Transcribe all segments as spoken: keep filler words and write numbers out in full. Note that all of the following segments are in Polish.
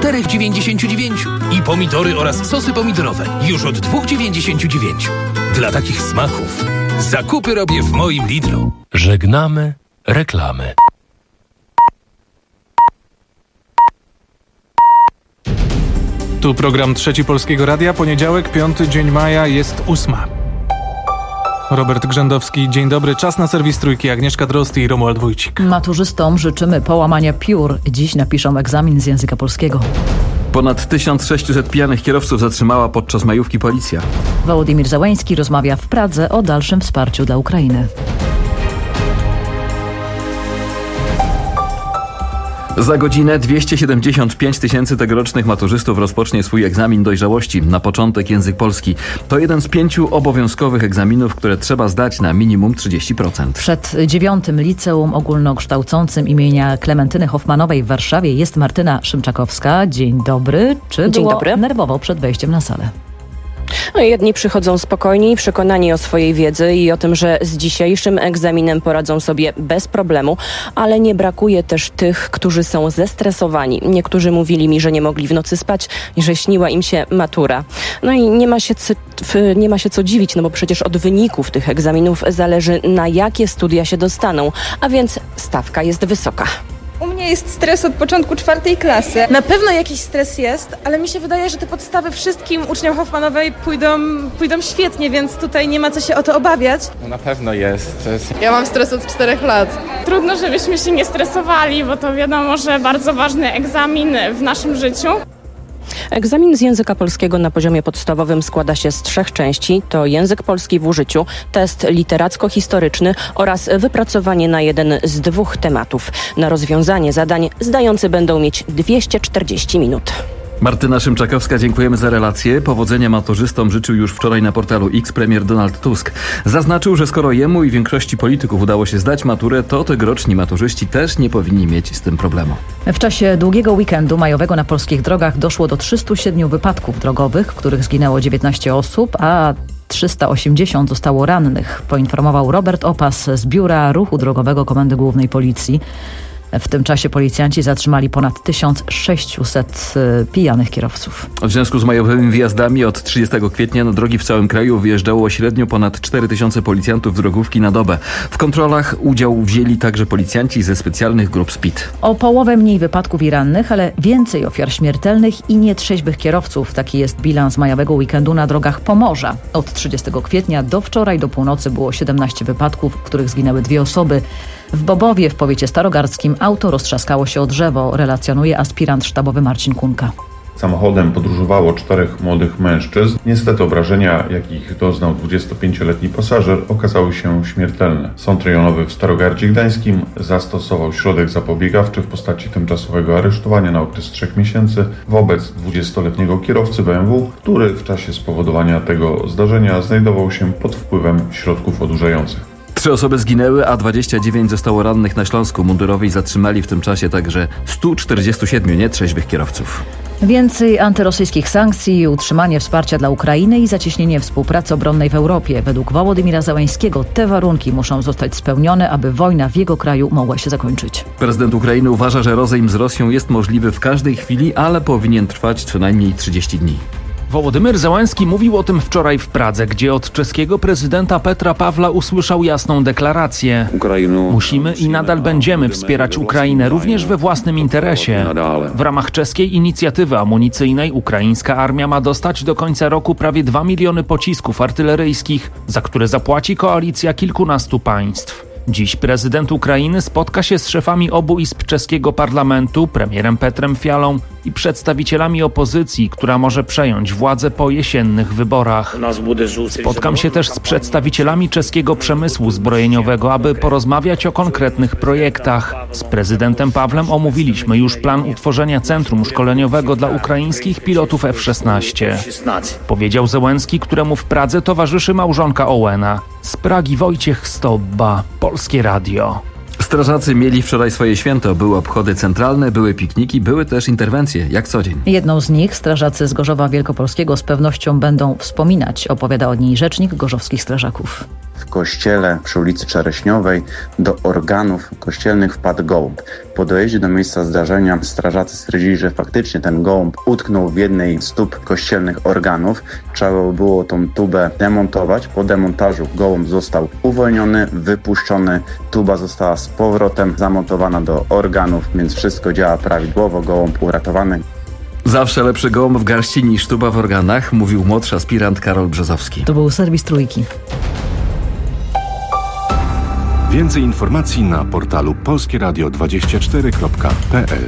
cztery dziewięćdziesiąt dziewięć i pomidory oraz sosy pomidorowe już od dwa dziewięćdziesiąt dziewięć. Dla takich smaków zakupy robię w moim Lidlu. Żegnamy reklamy. Tu program Trzeci Polskiego Radia, poniedziałek, piąty dzień maja, jest ósma. Robert Grzędowski, dzień dobry. Czas na serwis Trójki. Agnieszka Drozd i Romuald Wójcik. Maturzystom życzymy połamania piór. Dziś napiszą egzamin z języka polskiego. Ponad tysiąc sześćset pijanych kierowców zatrzymała podczas majówki policja. Wołodymyr Zełenski rozmawia w Pradze o dalszym wsparciu dla Ukrainy. Za godzinę dwieście siedemdziesiąt pięć tysięcy tegorocznych maturzystów rozpocznie swój egzamin dojrzałości. Na początek język polski. To jeden z pięciu obowiązkowych egzaminów, które trzeba zdać na minimum trzydzieści procent. Przed dziewiątym liceum ogólnokształcącym imienia Klementyny Hoffmanowej w Warszawie jest Martyna Szymczakowska. Dzień dobry. Czy Dzień było dobry. nerwowo przed wejściem na salę? No, jedni przychodzą spokojni, przekonani o swojej wiedzy i o tym, że z dzisiejszym egzaminem poradzą sobie bez problemu, ale nie brakuje też tych, którzy są zestresowani. Niektórzy mówili mi, że nie mogli w nocy spać i że śniła im się matura. No i nie ma się co, nie ma się co dziwić, no bo przecież od wyników tych egzaminów zależy, na jakie studia się dostaną, a więc stawka jest wysoka. U mnie jest stres od początku czwartej klasy. Na pewno jakiś stres jest, ale mi się wydaje, że te podstawy wszystkim uczniom Hoffmanowej pójdą, pójdą świetnie, więc tutaj nie ma co się o to obawiać. No na pewno jest. Ja mam stres od czterech lat. Trudno, żebyśmy się nie stresowali, bo to wiadomo, że bardzo ważny egzamin w naszym życiu. Egzamin z języka polskiego na poziomie podstawowym składa się z trzech części. To język polski w użyciu, test literacko-historyczny oraz wypracowanie na jeden z dwóch tematów. Na rozwiązanie zadań zdający będą mieć dwieście czterdzieści minut. Martyna Szymczakowska, dziękujemy za relację. Powodzenia maturzystom życzył już wczoraj na portalu X premier Donald Tusk. Zaznaczył, że skoro jemu i większości polityków udało się zdać maturę, to tegoroczni maturzyści też nie powinni mieć z tym problemu. W czasie długiego weekendu majowego na polskich drogach doszło do trzystu siedmiu wypadków drogowych, w których zginęło dziewiętnaście osób, a trzysta osiemdziesiąt zostało rannych, poinformował Robert Opas z Biura Ruchu Drogowego Komendy Głównej Policji. W tym czasie policjanci zatrzymali ponad tysiąc sześćset pijanych kierowców. W związku z majowymi wyjazdami od trzydziestego kwietnia na drogi w całym kraju wyjeżdżało średnio ponad cztery tysiące policjantów drogówki na dobę. W kontrolach udział wzięli także policjanci ze specjalnych grup S P I D. O połowę mniej wypadków i rannych, ale więcej ofiar śmiertelnych i nietrzeźwych kierowców. Taki jest bilans majowego weekendu na drogach Pomorza. Od trzydziestego kwietnia do wczoraj do północy było siedemnaście wypadków, w których zginęły dwie osoby. W Bobowie w powiecie starogardzkim auto roztrzaskało się o drzewo, relacjonuje aspirant sztabowy Marcin Kunka. Samochodem podróżowało czterech młodych mężczyzn. Niestety obrażenia, jakich doznał dwudziestopięcioletni pasażer, okazały się śmiertelne. Sąd rejonowy w Starogardzie Gdańskim zastosował środek zapobiegawczy w postaci tymczasowego aresztowania na okres trzech miesięcy wobec dwudziestoletniego kierowcy B M W, który w czasie spowodowania tego zdarzenia znajdował się pod wpływem środków odurzających. Trzy osoby zginęły, a dwadzieścia dziewięć zostało rannych na Śląsku. Mundurowi zatrzymali w tym czasie także stu czterdziestu siedmiu nietrzeźwych kierowców. Więcej antyrosyjskich sankcji, utrzymanie wsparcia dla Ukrainy i zacieśnienie współpracy obronnej w Europie. Według Wołodymyra Zełenskiego te warunki muszą zostać spełnione, aby wojna w jego kraju mogła się zakończyć. Prezydent Ukrainy uważa, że rozejm z Rosją jest możliwy w każdej chwili, ale powinien trwać co najmniej trzydzieści dni. Wołodymyr Zełenski mówił o tym wczoraj w Pradze, gdzie od czeskiego prezydenta Petra Pawla usłyszał jasną deklarację. Musimy i nadal będziemy wspierać Ukrainę również we własnym interesie. W ramach czeskiej inicjatywy amunicyjnej ukraińska armia ma dostać do końca roku prawie dwa miliony pocisków artyleryjskich, za które zapłaci koalicja kilkunastu państw. Dziś prezydent Ukrainy spotka się z szefami obu izb czeskiego parlamentu, premierem Petrem Fialą i przedstawicielami opozycji, która może przejąć władzę po jesiennych wyborach. Spotkam się też z przedstawicielami czeskiego przemysłu zbrojeniowego, aby porozmawiać o konkretnych projektach. Z prezydentem Pawlem omówiliśmy już plan utworzenia centrum szkoleniowego dla ukraińskich pilotów F szesnaście. Powiedział Zełenski, któremu w Pradze towarzyszy małżonka Owena. Z Pragi Wojciech Stobba, Polskie Radio. Strażacy mieli wczoraj swoje święto. Były obchody centralne, były pikniki, były też interwencje, jak co dzień. Jedną z nich strażacy z Gorzowa Wielkopolskiego z pewnością będą wspominać. Opowiada o niej rzecznik gorzowskich strażaków. w kościele przy ulicy Czereśniowej do organów kościelnych wpadł gołąb. Po dojeździe do miejsca zdarzenia strażacy stwierdzili, że faktycznie ten gołąb utknął w jednej z tub kościelnych organów. Trzeba było tą tubę demontować. Po demontażu gołąb został uwolniony, wypuszczony. Tuba została z powrotem zamontowana do organów, więc wszystko działa prawidłowo. Gołąb uratowany. Zawsze lepszy gołąb w garści niż tuba w organach, mówił młodszy aspirant Karol Brzozowski. To był serwis Trójki. Więcej informacji na portalu polskie radio dwadzieścia cztery kropka p l.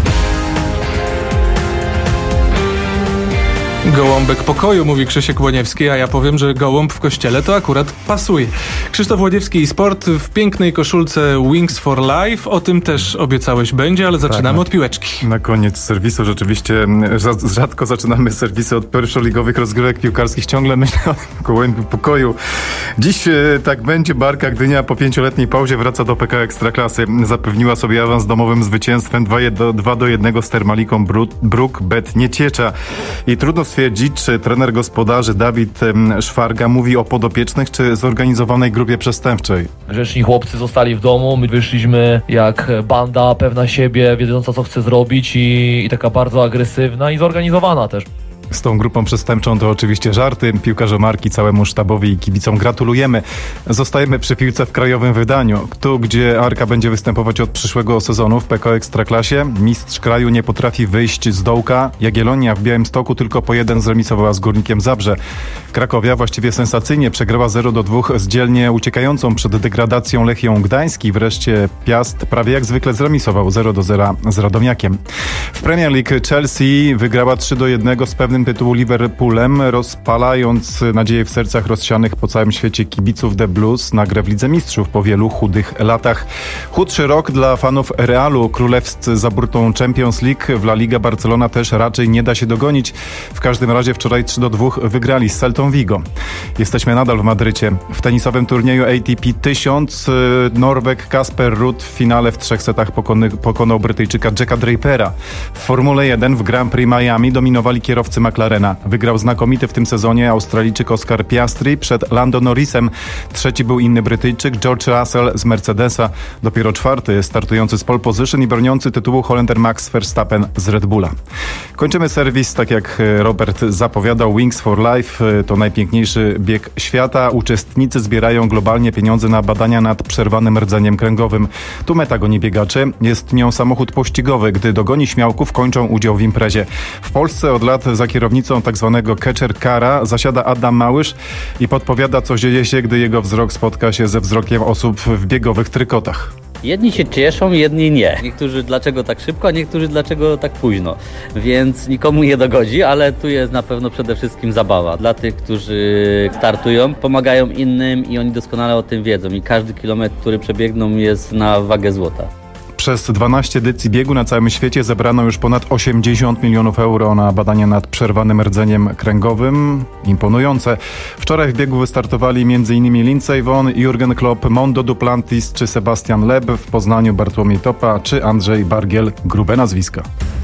Gołąbek pokoju, mówi Krzysiek Łoniewski, a ja powiem, że gołąb w kościele to akurat pasuje. Krzysztof Łoniewski i sport w pięknej koszulce Wings for Life. O tym też obiecałeś będzie, ale zaczynamy tak, od piłeczki. Na koniec serwisu rzeczywiście rzadko zaczynamy serwisy od pierwszoligowych rozgrywek piłkarskich. Ciągle myślę o gołębiu pokoju. Dziś tak będzie. Barka Gdynia po pięcioletniej pauzie wraca do P K Ekstraklasy. Zapewniła sobie awans domowym zwycięstwem dwa do jednego z Termaliką Bruk Bet Nieciecza. I trudno stwierdzić, czy trener gospodarzy Dawid Szwarga mówi o podopiecznych, czy zorganizowanej grupie przestępczej. Rzeczni chłopcy zostali w domu, my wyszliśmy jak banda pewna siebie, wiedząca co chce zrobić i, i taka bardzo agresywna i zorganizowana też. Z tą grupą przestępczą to oczywiście żarty. Piłkarze marki, całemu sztabowi i kibicom gratulujemy. Zostajemy przy piłce w krajowym wydaniu. Tu, gdzie Arka będzie występować od przyszłego sezonu w P K Ekstraklasie, mistrz kraju nie potrafi wyjść z dołka. Jagiellonia w Białymstoku tylko po jeden zremisowała z Górnikiem Zabrze. Krakowia właściwie sensacyjnie przegrała zero do dwóch z dzielnie uciekającą przed degradacją Lechią Gdański. Wreszcie Piast prawie jak zwykle zremisował zero do zera z Radomiakiem. W Premier League Chelsea wygrała trzy do jednego z pewnym tytułu Liverpoolem, rozpalając nadzieję w sercach rozsianych po całym świecie kibiców The Blues na grę w Lidze Mistrzów po wielu chudych latach. Chudszy rok dla fanów Realu, królewscy za burtą Champions League. W La Liga Barcelona też raczej nie da się dogonić. W każdym razie wczoraj trzy do dwóch wygrali z Celtą Vigo. Jesteśmy nadal w Madrycie. W tenisowym turnieju A T P tysiąc Norweg Kasper Ruud w finale w trzech setach pokony, pokonał Brytyjczyka Jacka Drapera. W Formule jeden w Grand Prix Miami dominowali kierowcy McLarena. Wygrał znakomity w tym sezonie Australijczyk Oscar Piastri przed Lando Norrisem. Trzeci był inny Brytyjczyk George Russell z Mercedesa. Dopiero czwarty startujący z pole position i broniący tytułu Holender Max Verstappen z Red Bulla. Kończymy serwis, tak jak Robert zapowiadał. Wings for Life to najpiękniejszy bieg świata. Uczestnicy zbierają globalnie pieniądze na badania nad przerwanym rdzeniem kręgowym. Tu meta goni biegaczy. Jest nią samochód pościgowy. Gdy dogoni śmiałków, kończą udział w imprezie. W Polsce od lat za kierownicą tak zwanego catcher cara zasiada Adam Małysz i podpowiada, co dzieje się, gdy jego wzrok spotka się ze wzrokiem osób w biegowych trykotach. Jedni się cieszą, jedni nie. Niektórzy dlaczego tak szybko, a niektórzy dlaczego tak późno. Więc nikomu nie dogodzi, ale tu jest na pewno przede wszystkim zabawa. Dla tych, którzy startują, pomagają innym i oni doskonale o tym wiedzą. I każdy kilometr, który przebiegną, jest na wagę złota. Przez dwanaście edycji biegu na całym świecie zebrano już ponad osiemdziesiąt milionów euro na badania nad przerwanym rdzeniem kręgowym. Imponujące. Wczoraj w biegu wystartowali m.in. Lindsey Vonn, Jurgen Klopp, Mondo Duplantis czy Sebastian Loeb, w Poznaniu Bartłomiej Topa czy Andrzej Bargiel. Grube nazwiska.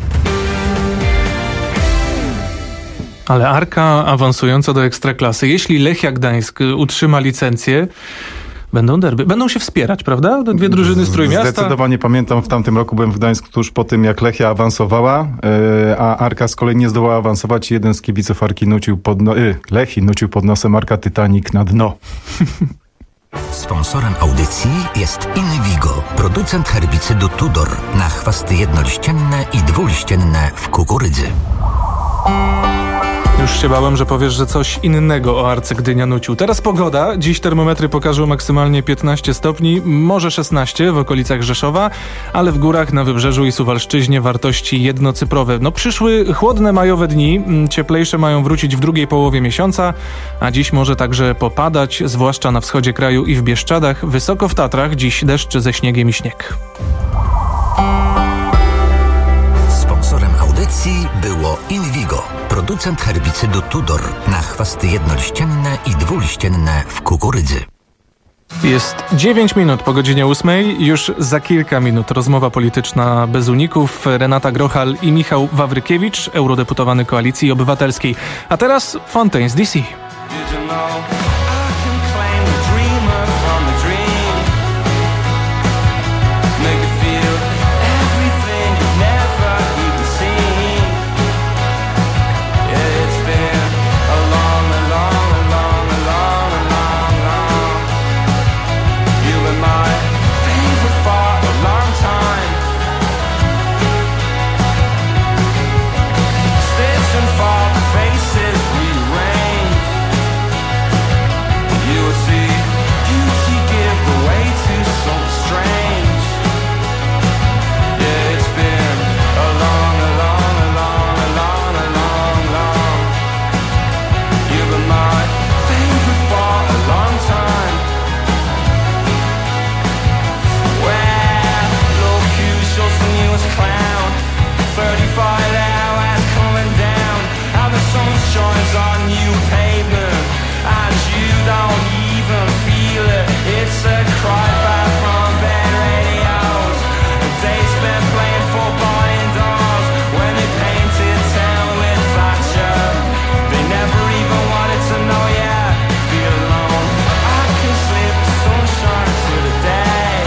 Ale Arka awansująca do Ekstraklasy. Jeśli Lechia Gdańsk utrzyma licencję, będą derby. Będą się wspierać, prawda? Dwie drużyny z Trójmiasta. Zdecydowanie pamiętam, w tamtym roku byłem w Gdańsku tuż po tym, jak Lechia awansowała, yy, a Arka z kolei nie zdołała awansować. Jeden z kibiców Arki nucił pod no, yy, Lechii nucił pod nosem Arka Titanic na dno. Sponsorem audycji jest Invigo, producent herbicydu Tudor na chwasty jednoliścienne i dwuliścienne w kukurydzy. Już się bałem, że powiesz, że coś innego o Arce Gdynia nucił. Teraz pogoda. Dziś termometry pokażą maksymalnie piętnaście stopni, może szesnaście w okolicach Rzeszowa, ale w górach, na Wybrzeżu i Suwalszczyźnie wartości jednocyfrowe. No przyszły chłodne majowe dni, cieplejsze mają wrócić w drugiej połowie miesiąca, a dziś może także popadać, zwłaszcza na wschodzie kraju i w Bieszczadach. Wysoko w Tatrach dziś deszcz ze śniegiem i śnieg. Sponsorem audycji było Invigo, producent herbicydu Tudor na chwasty jednoliścienne i dwuliścienne w kukurydzy. Jest dziewięć minut po godzinie ósmej. Już za kilka minut rozmowa polityczna bez uników. Renata Grochal i Michał Wawrykiewicz, eurodeputowany Koalicji Obywatelskiej. A teraz Fontaines D C. joins on new pavement, and you don't even feel it. It's a cry back from bed radios, days spent playing football indoors, when they painted town with Thatcher. They never even wanted to know ya, be alone. I can slip sunshine to the day.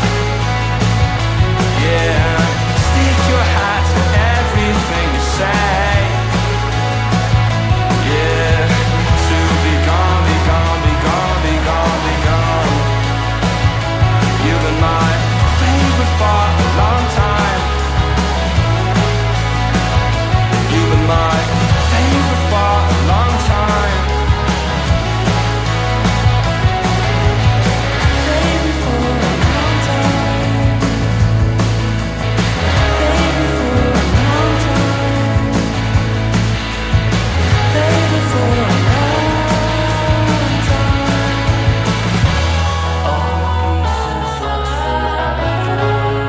Yeah, stick your hat to everything you say. Yeah, to be gone, be gone, be gone, be gone, be gone. You've been my favorite for a long time. You've been my favorite for a long time. Favorite for a long time. Favorite for a long time. Favorite for a long time. All pieces lost forever.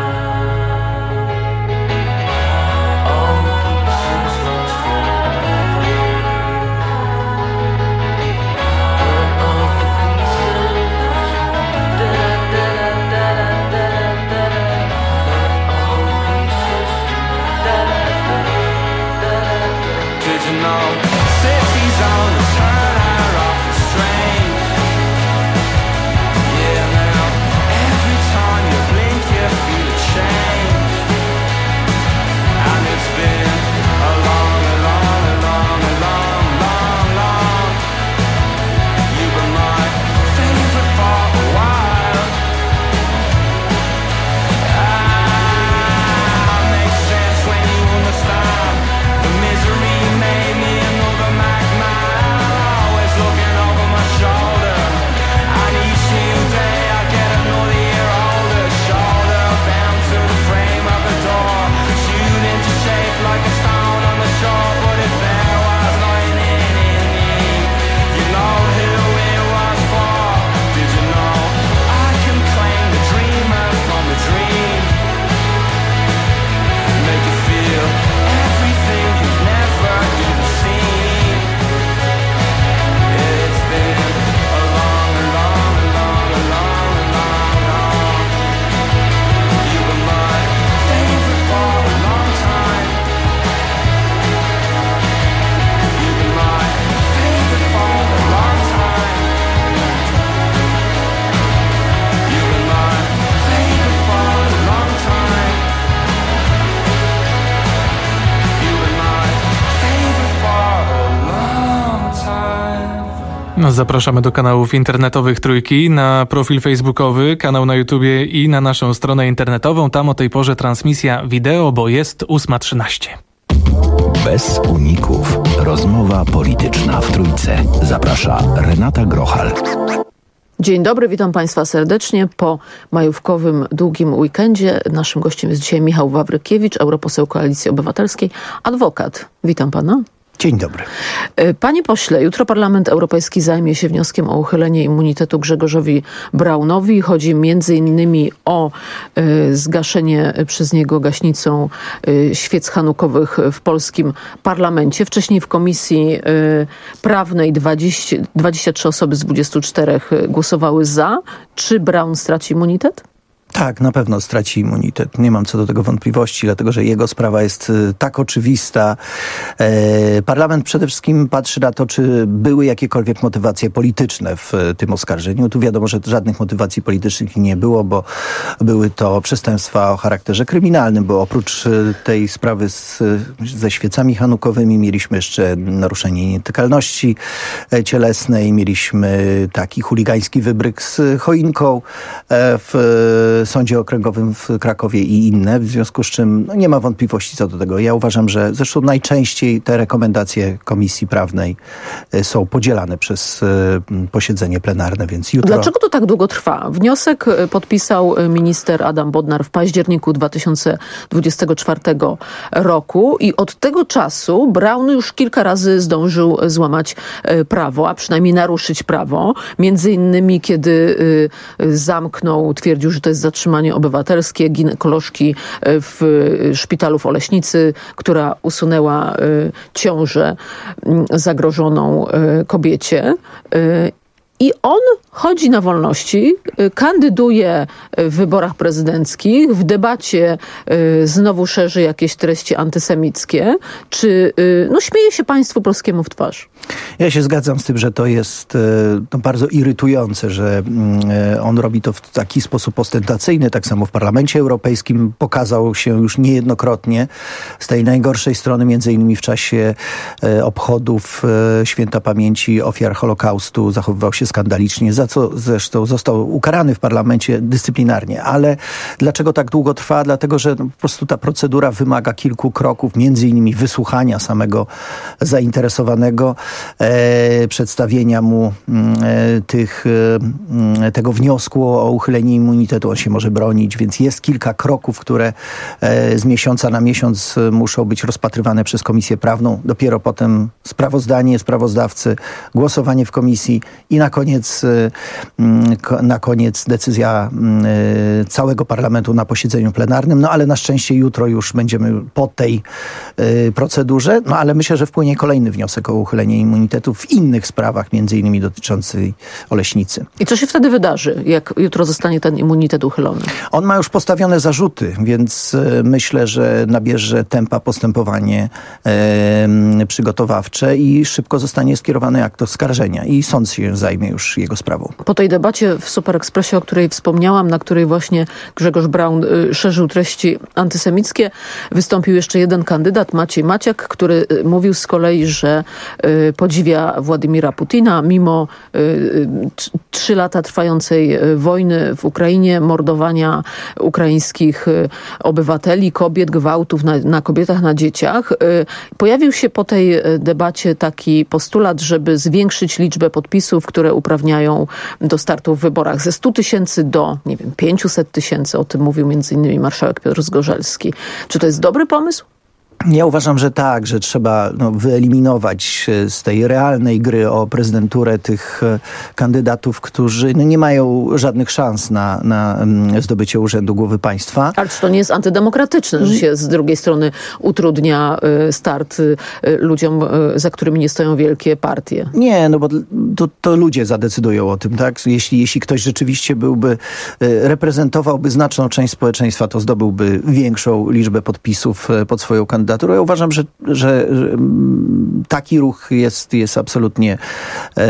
All pieces lost forever. But all the pieces, da da da da da da da. But all the pieces, da da da da da. Did you know cities on the turn are often strange? Yeah, now every time you blink you feel a change. And it's been a long, a long, a long, a long, long, long. You were my favorite for a while. Ah, makes sense when you understand. The misery made me another magma. Always looking over my shoulder, and each new day I get another year older. Shoulder bound to the frame of the door, tuned into shape like a stone on the shore. But if there was lightning in me, you know who it was for. Did you know I can claim the dreamer from the dream? Make you feel everything you've never even seen. It's been a long, a long, a long, a long, a long, long. You were my favorite for a long time. You were my favorite for a long time. You were my favorite for a long time. You were my favorite for a long time. No, zapraszamy do kanałów internetowych Trójki, na profil facebookowy, kanał na YouTubie i na naszą stronę internetową. Tam o tej porze transmisja wideo, bo jest ósma trzynaście. Bez uników. Rozmowa polityczna w Trójce. Zaprasza Renata Grochal. Dzień dobry, witam Państwa serdecznie po majówkowym długim weekendzie. Naszym gościem jest dzisiaj Michał Wawrykiewicz, europoseł Koalicji Obywatelskiej, adwokat. Witam Pana. Dzień dobry. Panie pośle, jutro Parlament Europejski zajmie się wnioskiem o uchylenie immunitetu Grzegorzowi Braunowi. Chodzi między innymi o y, zgaszenie przez niego gaśnicą y, świec hanukowych w polskim parlamencie. Wcześniej w Komisji y, Prawnej dwadzieścia, dwadzieścia trzy osoby z dwudziestu czterech głosowały za. Czy Braun straci immunitet? Tak, na pewno straci immunitet. Nie mam co do tego wątpliwości, dlatego że jego sprawa jest tak oczywista. E, parlament przede wszystkim patrzy na to, czy były jakiekolwiek motywacje polityczne w tym oskarżeniu. Tu wiadomo, że żadnych motywacji politycznych nie było, bo były to przestępstwa o charakterze kryminalnym, bo oprócz tej sprawy z, ze świecami hanukowymi mieliśmy jeszcze naruszenie nietykalności cielesnej, mieliśmy taki chuligański wybryk z choinką w Sądzie Okręgowym w Krakowie i inne, w związku z czym no, nie ma wątpliwości co do tego. Ja uważam, że zresztą najczęściej te rekomendacje Komisji Prawnej są podzielane przez posiedzenie plenarne, więc jutro... Dlaczego to tak długo trwa? Wniosek podpisał minister Adam Bodnar w październiku dwa tysiące dwudziestego czwartego roku i od tego czasu Braun już kilka razy zdążył złamać prawo, a przynajmniej naruszyć prawo. Między innymi, kiedy zamknął, twierdził, że to jest za zatrzymanie obywatelskie ginekolożki w szpitalu w Oleśnicy, która usunęła ciążę zagrożoną kobiecie. I on chodzi na wolności, kandyduje w wyborach prezydenckich, w debacie znowu szerzy jakieś treści antysemickie. Czy no, śmieje się państwu polskiemu w twarz? Ja się zgadzam z tym, że to jest no, bardzo irytujące, że on robi to w taki sposób ostentacyjny. Tak samo w Parlamencie Europejskim pokazał się już niejednokrotnie z tej najgorszej strony, między innymi w czasie obchodów Święta Pamięci Ofiar Holokaustu zachowywał się skandalicznie, za co zresztą został ukarany w parlamencie dyscyplinarnie. Ale dlaczego tak długo trwa? Dlatego, że po prostu ta procedura wymaga kilku kroków, między innymi wysłuchania samego zainteresowanego, e, przedstawienia mu e, tych, e, tego wniosku o uchylenie immunitetu. On się może bronić, więc jest kilka kroków, które e, z miesiąca na miesiąc muszą być rozpatrywane przez Komisję Prawną. Dopiero potem sprawozdanie sprawozdawcy, głosowanie w komisji i na koniec, na koniec decyzja całego parlamentu na posiedzeniu plenarnym. No ale na szczęście jutro już będziemy po tej procedurze. No ale myślę, że wpłynie kolejny wniosek o uchylenie immunitetu w innych sprawach, między innymi dotyczącej Oleśnicy. I co się wtedy wydarzy, jak jutro zostanie ten immunitet uchylony? On ma już postawione zarzuty, więc myślę, że nabierze tempa postępowanie e, przygotowawcze i szybko zostanie skierowany akt oskarżenia i sąd się zajmie już jego sprawą. Po tej debacie w Super Expressie, o której wspomniałam, na której właśnie Grzegorz Braun y, szerzył treści antysemickie, wystąpił jeszcze jeden kandydat, Maciej Maciak, który y, mówił z kolei, że y, podziwia Władimira Putina, mimo y, y, trzy lata trwającej y, wojny w Ukrainie, mordowania ukraińskich y, obywateli, kobiet, gwałtów na, na kobietach, na dzieciach. Y, pojawił się po tej y, debacie taki postulat, żeby zwiększyć liczbę podpisów, które uprawniają do startu w wyborach ze stu tysięcy do, nie wiem, pięciuset tysięcy. O tym mówił między innymi marszałek Piotr Zgorzelski. Czy to jest dobry pomysł? Ja uważam, że tak, że trzeba no, wyeliminować z tej realnej gry o prezydenturę tych kandydatów, którzy no, nie mają żadnych szans na, na zdobycie urzędu głowy państwa. Ale czy to nie jest antydemokratyczne, że się z drugiej strony utrudnia start ludziom, za którymi nie stoją wielkie partie? Nie, no bo to, to ludzie zadecydują o tym, tak? Jeśli, jeśli ktoś rzeczywiście byłby, reprezentowałby znaczną część społeczeństwa, to zdobyłby większą liczbę podpisów pod swoją kandydaturą. Ja uważam, że, że, że taki ruch jest, jest absolutnie e,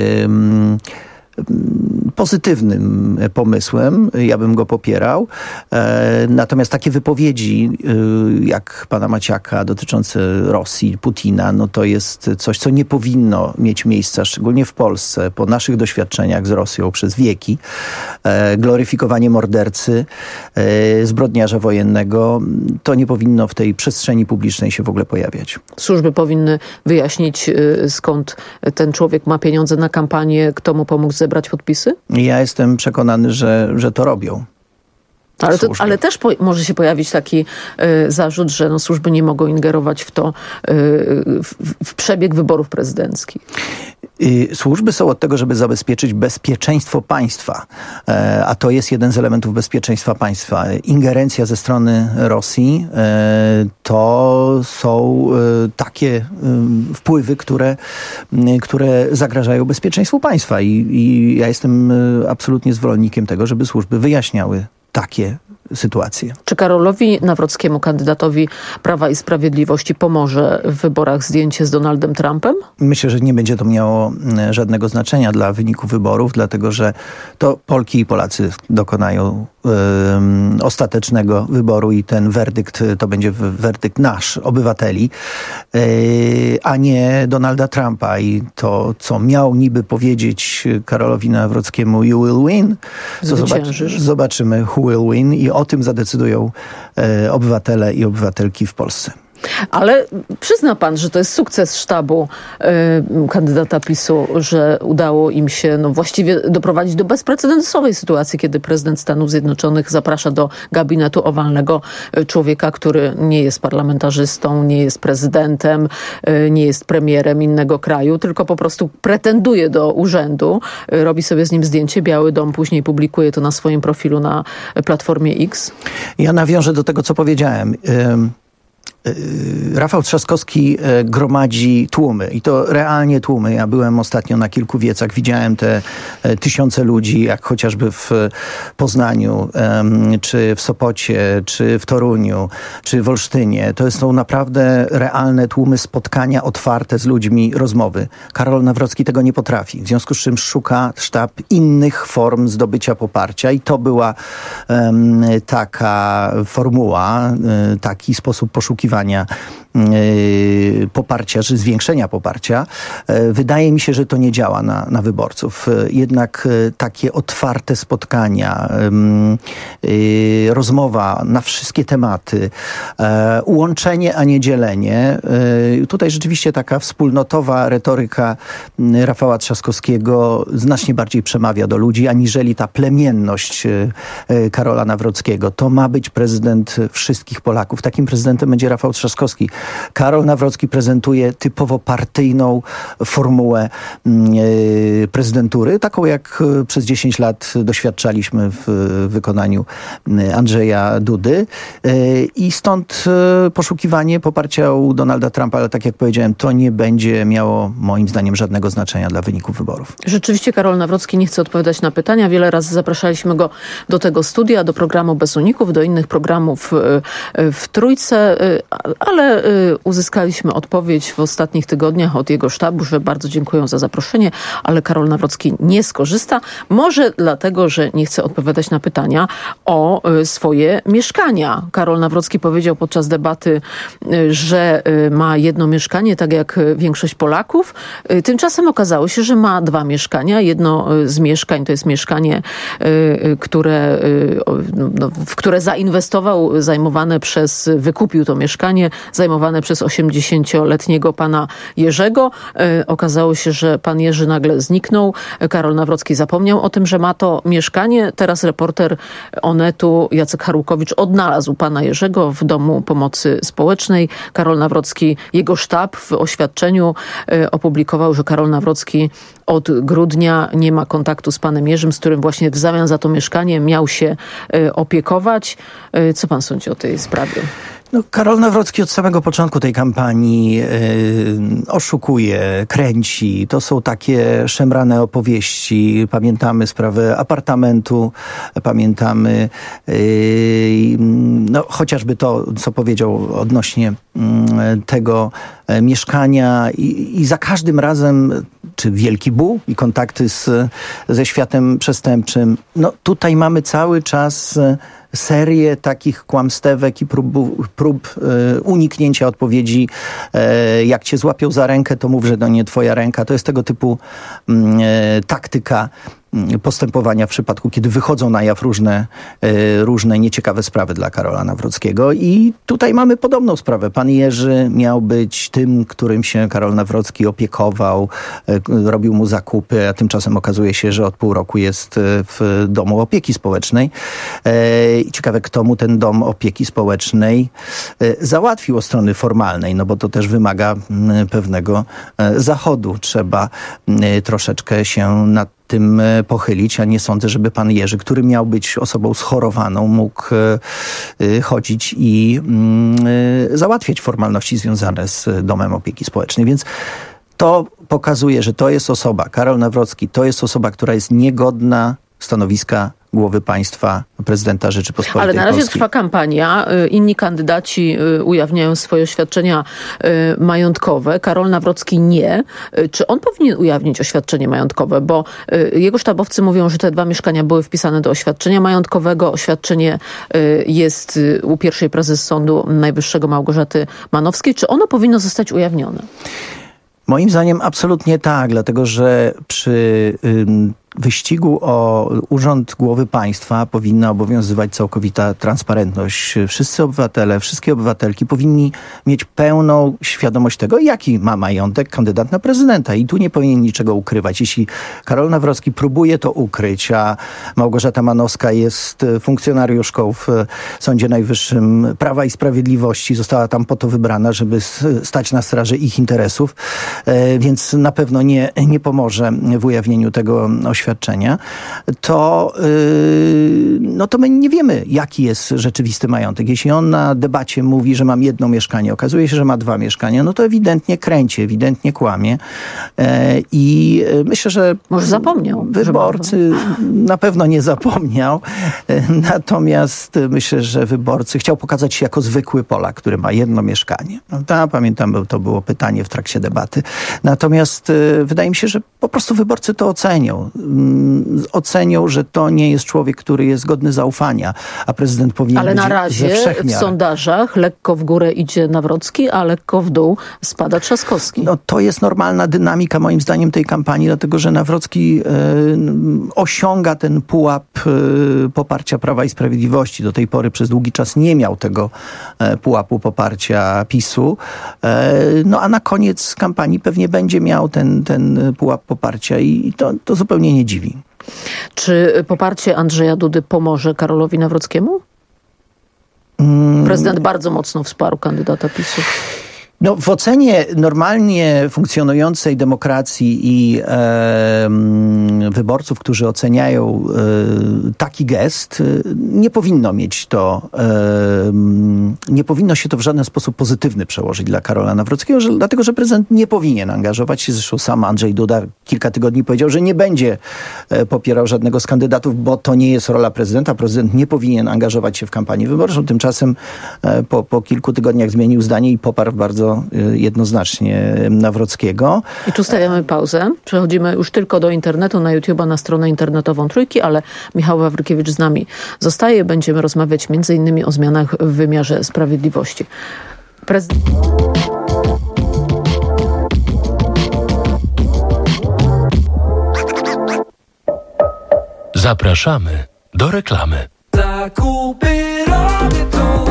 pozytywnym pomysłem. Ja bym go popierał. E, natomiast takie wypowiedzi e, jak pana Maciaka dotyczące Rosji, Putina, no to jest coś, co nie powinno mieć miejsca, szczególnie w Polsce, po naszych doświadczeniach z Rosją przez wieki. E, gloryfikowanie mordercy, e, zbrodniarza wojennego, to nie powinno w tej przestrzeni publicznej się w ogóle pojawiać. Służby powinny wyjaśnić, skąd ten człowiek ma pieniądze na kampanię, kto mu pomógł zebrać podpisy? Ja jestem przekonany, że, że to robią. Ale, to, ale też po, może się pojawić taki y, zarzut, że no, służby nie mogą ingerować w to, y, w, w przebieg wyborów prezydenckich. Służby są od tego, żeby zabezpieczyć bezpieczeństwo państwa, a to jest jeden z elementów bezpieczeństwa państwa. Ingerencja ze strony Rosji to są takie wpływy, które, które zagrażają bezpieczeństwu państwa i, i ja jestem absolutnie zwolennikiem tego, żeby służby wyjaśniały takie sytuację. Czy Karolowi Nawrockiemu, kandydatowi Prawa i Sprawiedliwości, pomoże w wyborach zdjęcie z Donaldem Trumpem? Myślę, że nie będzie to miało żadnego znaczenia dla wyniku wyborów, dlatego że to Polki i Polacy dokonają um, ostatecznego wyboru i ten werdykt to będzie werdykt nasz, obywateli, yy, a nie Donalda Trumpa. I to, co miał niby powiedzieć Karolowi Nawrockiemu "you will win", to zobaczy, zobaczymy who will win i o tym zadecydują e, obywatele i obywatelki w Polsce. Ale przyzna pan, że to jest sukces sztabu y, kandydata PiSu, że udało im się no, właściwie doprowadzić do bezprecedensowej sytuacji, kiedy prezydent Stanów Zjednoczonych zaprasza do gabinetu owalnego człowieka, który nie jest parlamentarzystą, nie jest prezydentem, y, nie jest premierem innego kraju, tylko po prostu pretenduje do urzędu, y, robi sobie z nim zdjęcie, Biały Dom później publikuje to na swoim profilu na Platformie X. Ja nawiążę do tego, co powiedziałem. Rafał Trzaskowski gromadzi tłumy i to realnie tłumy. Ja byłem ostatnio na kilku wiecach, widziałem te tysiące ludzi, jak chociażby w Poznaniu, czy w Sopocie, czy w Toruniu, czy w Olsztynie. To są naprawdę realne tłumy, spotkania otwarte z ludźmi, rozmowy. Karol Nawrocki tego nie potrafi, w związku z czym szuka sztab innych form zdobycia poparcia i to była um, taka formuła, taki sposób poszukiwania poparcia, czy zwiększenia poparcia. Wydaje mi się, że to nie działa na, na wyborców. Jednak takie otwarte spotkania, rozmowa na wszystkie tematy, ułączenie, a nie dzielenie. Tutaj rzeczywiście taka wspólnotowa retoryka Rafała Trzaskowskiego znacznie bardziej przemawia do ludzi, aniżeli ta plemienność Karola Nawrockiego. To ma być prezydent wszystkich Polaków. Takim prezydentem będzie Rafał Trzaskowski. Karol Nawrocki prezentuje typowo partyjną formułę yy, prezydentury, taką jak przez dziesięć lat doświadczaliśmy w wykonaniu Andrzeja Dudy. Yy, I stąd yy, poszukiwanie poparcia u Donalda Trumpa, ale tak jak powiedziałem, to nie będzie miało moim zdaniem żadnego znaczenia dla wyników wyborów. Rzeczywiście Karol Nawrocki nie chce odpowiadać na pytania. Wiele razy zapraszaliśmy go do tego studia, do programu Bez Uników, do innych programów yy, w Trójce, yy, ale uzyskaliśmy odpowiedź w ostatnich tygodniach od jego sztabu, że bardzo dziękują za zaproszenie, ale Karol Nawrocki nie skorzysta. Może dlatego, że nie chce odpowiadać na pytania o swoje mieszkania. Karol Nawrocki powiedział podczas debaty, że ma jedno mieszkanie, tak jak większość Polaków. Tymczasem okazało się, że ma dwa mieszkania. Jedno z mieszkań to jest mieszkanie, które, no, w które zainwestował, zajmowane przez, wykupił to mieszkanie, zajmowane przez osiemdziesięcioletniego pana Jerzego. E, okazało się, że pan Jerzy nagle zniknął. Karol Nawrocki zapomniał o tym, że ma to mieszkanie. Teraz reporter Onetu Jacek Harłukowicz odnalazł pana Jerzego w Domu Pomocy Społecznej. Karol Nawrocki, jego sztab w oświadczeniu e, opublikował, że Karol Nawrocki od grudnia nie ma kontaktu z panem Jerzym, z którym właśnie w zamian za to mieszkanie miał się e, opiekować. E, co pan sądzi o tej sprawie? No, Karol Nawrocki od samego początku tej kampanii yy, oszukuje, kręci. To są takie szemrane opowieści. Pamiętamy sprawę apartamentu, pamiętamy yy, no, chociażby to, co powiedział odnośnie yy, tego yy, mieszkania i, i za każdym razem czy Wielki Bu i kontakty z, ze światem przestępczym. No tutaj mamy cały czas serię takich kłamstewek i prób, prób e, uniknięcia odpowiedzi. E, jak cię złapią za rękę, to mów, że to nie twoja ręka. To jest tego typu e, taktyka postępowania w przypadku, kiedy wychodzą na jaw różne, e, różne nieciekawe sprawy dla Karola Nawrockiego. I tutaj mamy podobną sprawę. Pan Jerzy miał być tym, którym się Karol Nawrocki opiekował, e, robił mu zakupy, a tymczasem okazuje się, że od pół roku jest w domu opieki społecznej. E, i ciekawe, kto mu ten dom opieki społecznej e, załatwił od strony formalnej, no bo to też wymaga m, pewnego e, zachodu. Trzeba m, troszeczkę się nad tym pochylić, a nie sądzę, żeby pan Jerzy, który miał być osobą schorowaną, mógł y, chodzić i y, załatwiać formalności związane z domem opieki społecznej. Więc to pokazuje, że to jest osoba, Karol Nawrocki, to jest osoba, która jest niegodna stanowiska głowy państwa, prezydenta Rzeczypospolitej Ale na razie Polskiej. Trwa kampania. Inni kandydaci ujawniają swoje oświadczenia majątkowe. Karol Nawrocki nie. Czy on powinien ujawnić oświadczenie majątkowe? Bo jego sztabowcy mówią, że te dwa mieszkania były wpisane do oświadczenia majątkowego. Oświadczenie jest u pierwszej prezes Sądu Najwyższego Małgorzaty Manowskiej. Czy ono powinno zostać ujawnione? Moim zdaniem absolutnie tak, dlatego że przy ym, wyścigu o urząd głowy państwa powinna obowiązywać całkowita transparentność. Wszyscy obywatele, wszystkie obywatelki powinni mieć pełną świadomość tego, jaki ma majątek kandydat na prezydenta i tu nie powinien niczego ukrywać. Jeśli Karol Nawrocki próbuje to ukryć, a Małgorzata Manowska jest funkcjonariuszką w Sądzie Najwyższym Prawa i Sprawiedliwości, została tam po to wybrana, żeby stać na straży ich interesów, więc na pewno nie, nie pomoże w ujawnieniu tego oświadczenia, to, no to my nie wiemy, jaki jest rzeczywisty majątek. Jeśli on na debacie mówi, że mam jedno mieszkanie, okazuje się, że ma dwa mieszkania, no to ewidentnie kręci, ewidentnie kłamie i myślę, że może zapomniał. Wyborcy na pewno nie zapomniał, natomiast myślę, że wyborcy chciał pokazać się jako zwykły Polak, który ma jedno mieszkanie. No, ta, pamiętam, to było pytanie w trakcie debaty. Natomiast y, wydaje mi się, że po prostu wyborcy to ocenią. Y, ocenią, że to nie jest człowiek, który jest godny zaufania, a prezydent powinien Ale być na razie w sondażach lekko w górę idzie Nawrocki, a lekko w dół spada Trzaskowski. No to jest normalna dynamika moim zdaniem tej kampanii, dlatego że Nawrocki y, osiąga ten pułap y, poparcia Prawa i Sprawiedliwości. Do tej pory przez długi czas nie miał tego y, pułapu poparcia PiSu. Y, no a na koniec kampanii pewnie będzie miał ten, ten pułap poparcia i to, to zupełnie nie dziwi. Czy poparcie Andrzeja Dudy pomoże Karolowi Nawrockiemu? Prezydent bardzo mocno wsparł kandydata PiSu. No, w ocenie normalnie funkcjonującej demokracji i e, wyborców, którzy oceniają e, taki gest, e, nie powinno mieć to, e, nie powinno się to w żaden sposób pozytywny przełożyć dla Karola Nawrockiego, że, dlatego że prezydent nie powinien angażować się. Zresztą sam Andrzej Duda kilka tygodni powiedział, że nie będzie e, popierał żadnego z kandydatów, bo to nie jest rola prezydenta. Prezydent nie powinien angażować się w kampanię wyborczą. Tymczasem e, po, po kilku tygodniach zmienił zdanie i poparł bardzo jednoznacznie Nawrockiego. I tu stawiamy pauzę. Przechodzimy już tylko do internetu, na YouTube'a, na stronę internetową Trójki, ale Michał Wawrykiewicz z nami zostaje. Będziemy rozmawiać między innymi o zmianach w wymiarze sprawiedliwości. Prezydent... Zapraszamy do reklamy. Zakupy robię tu.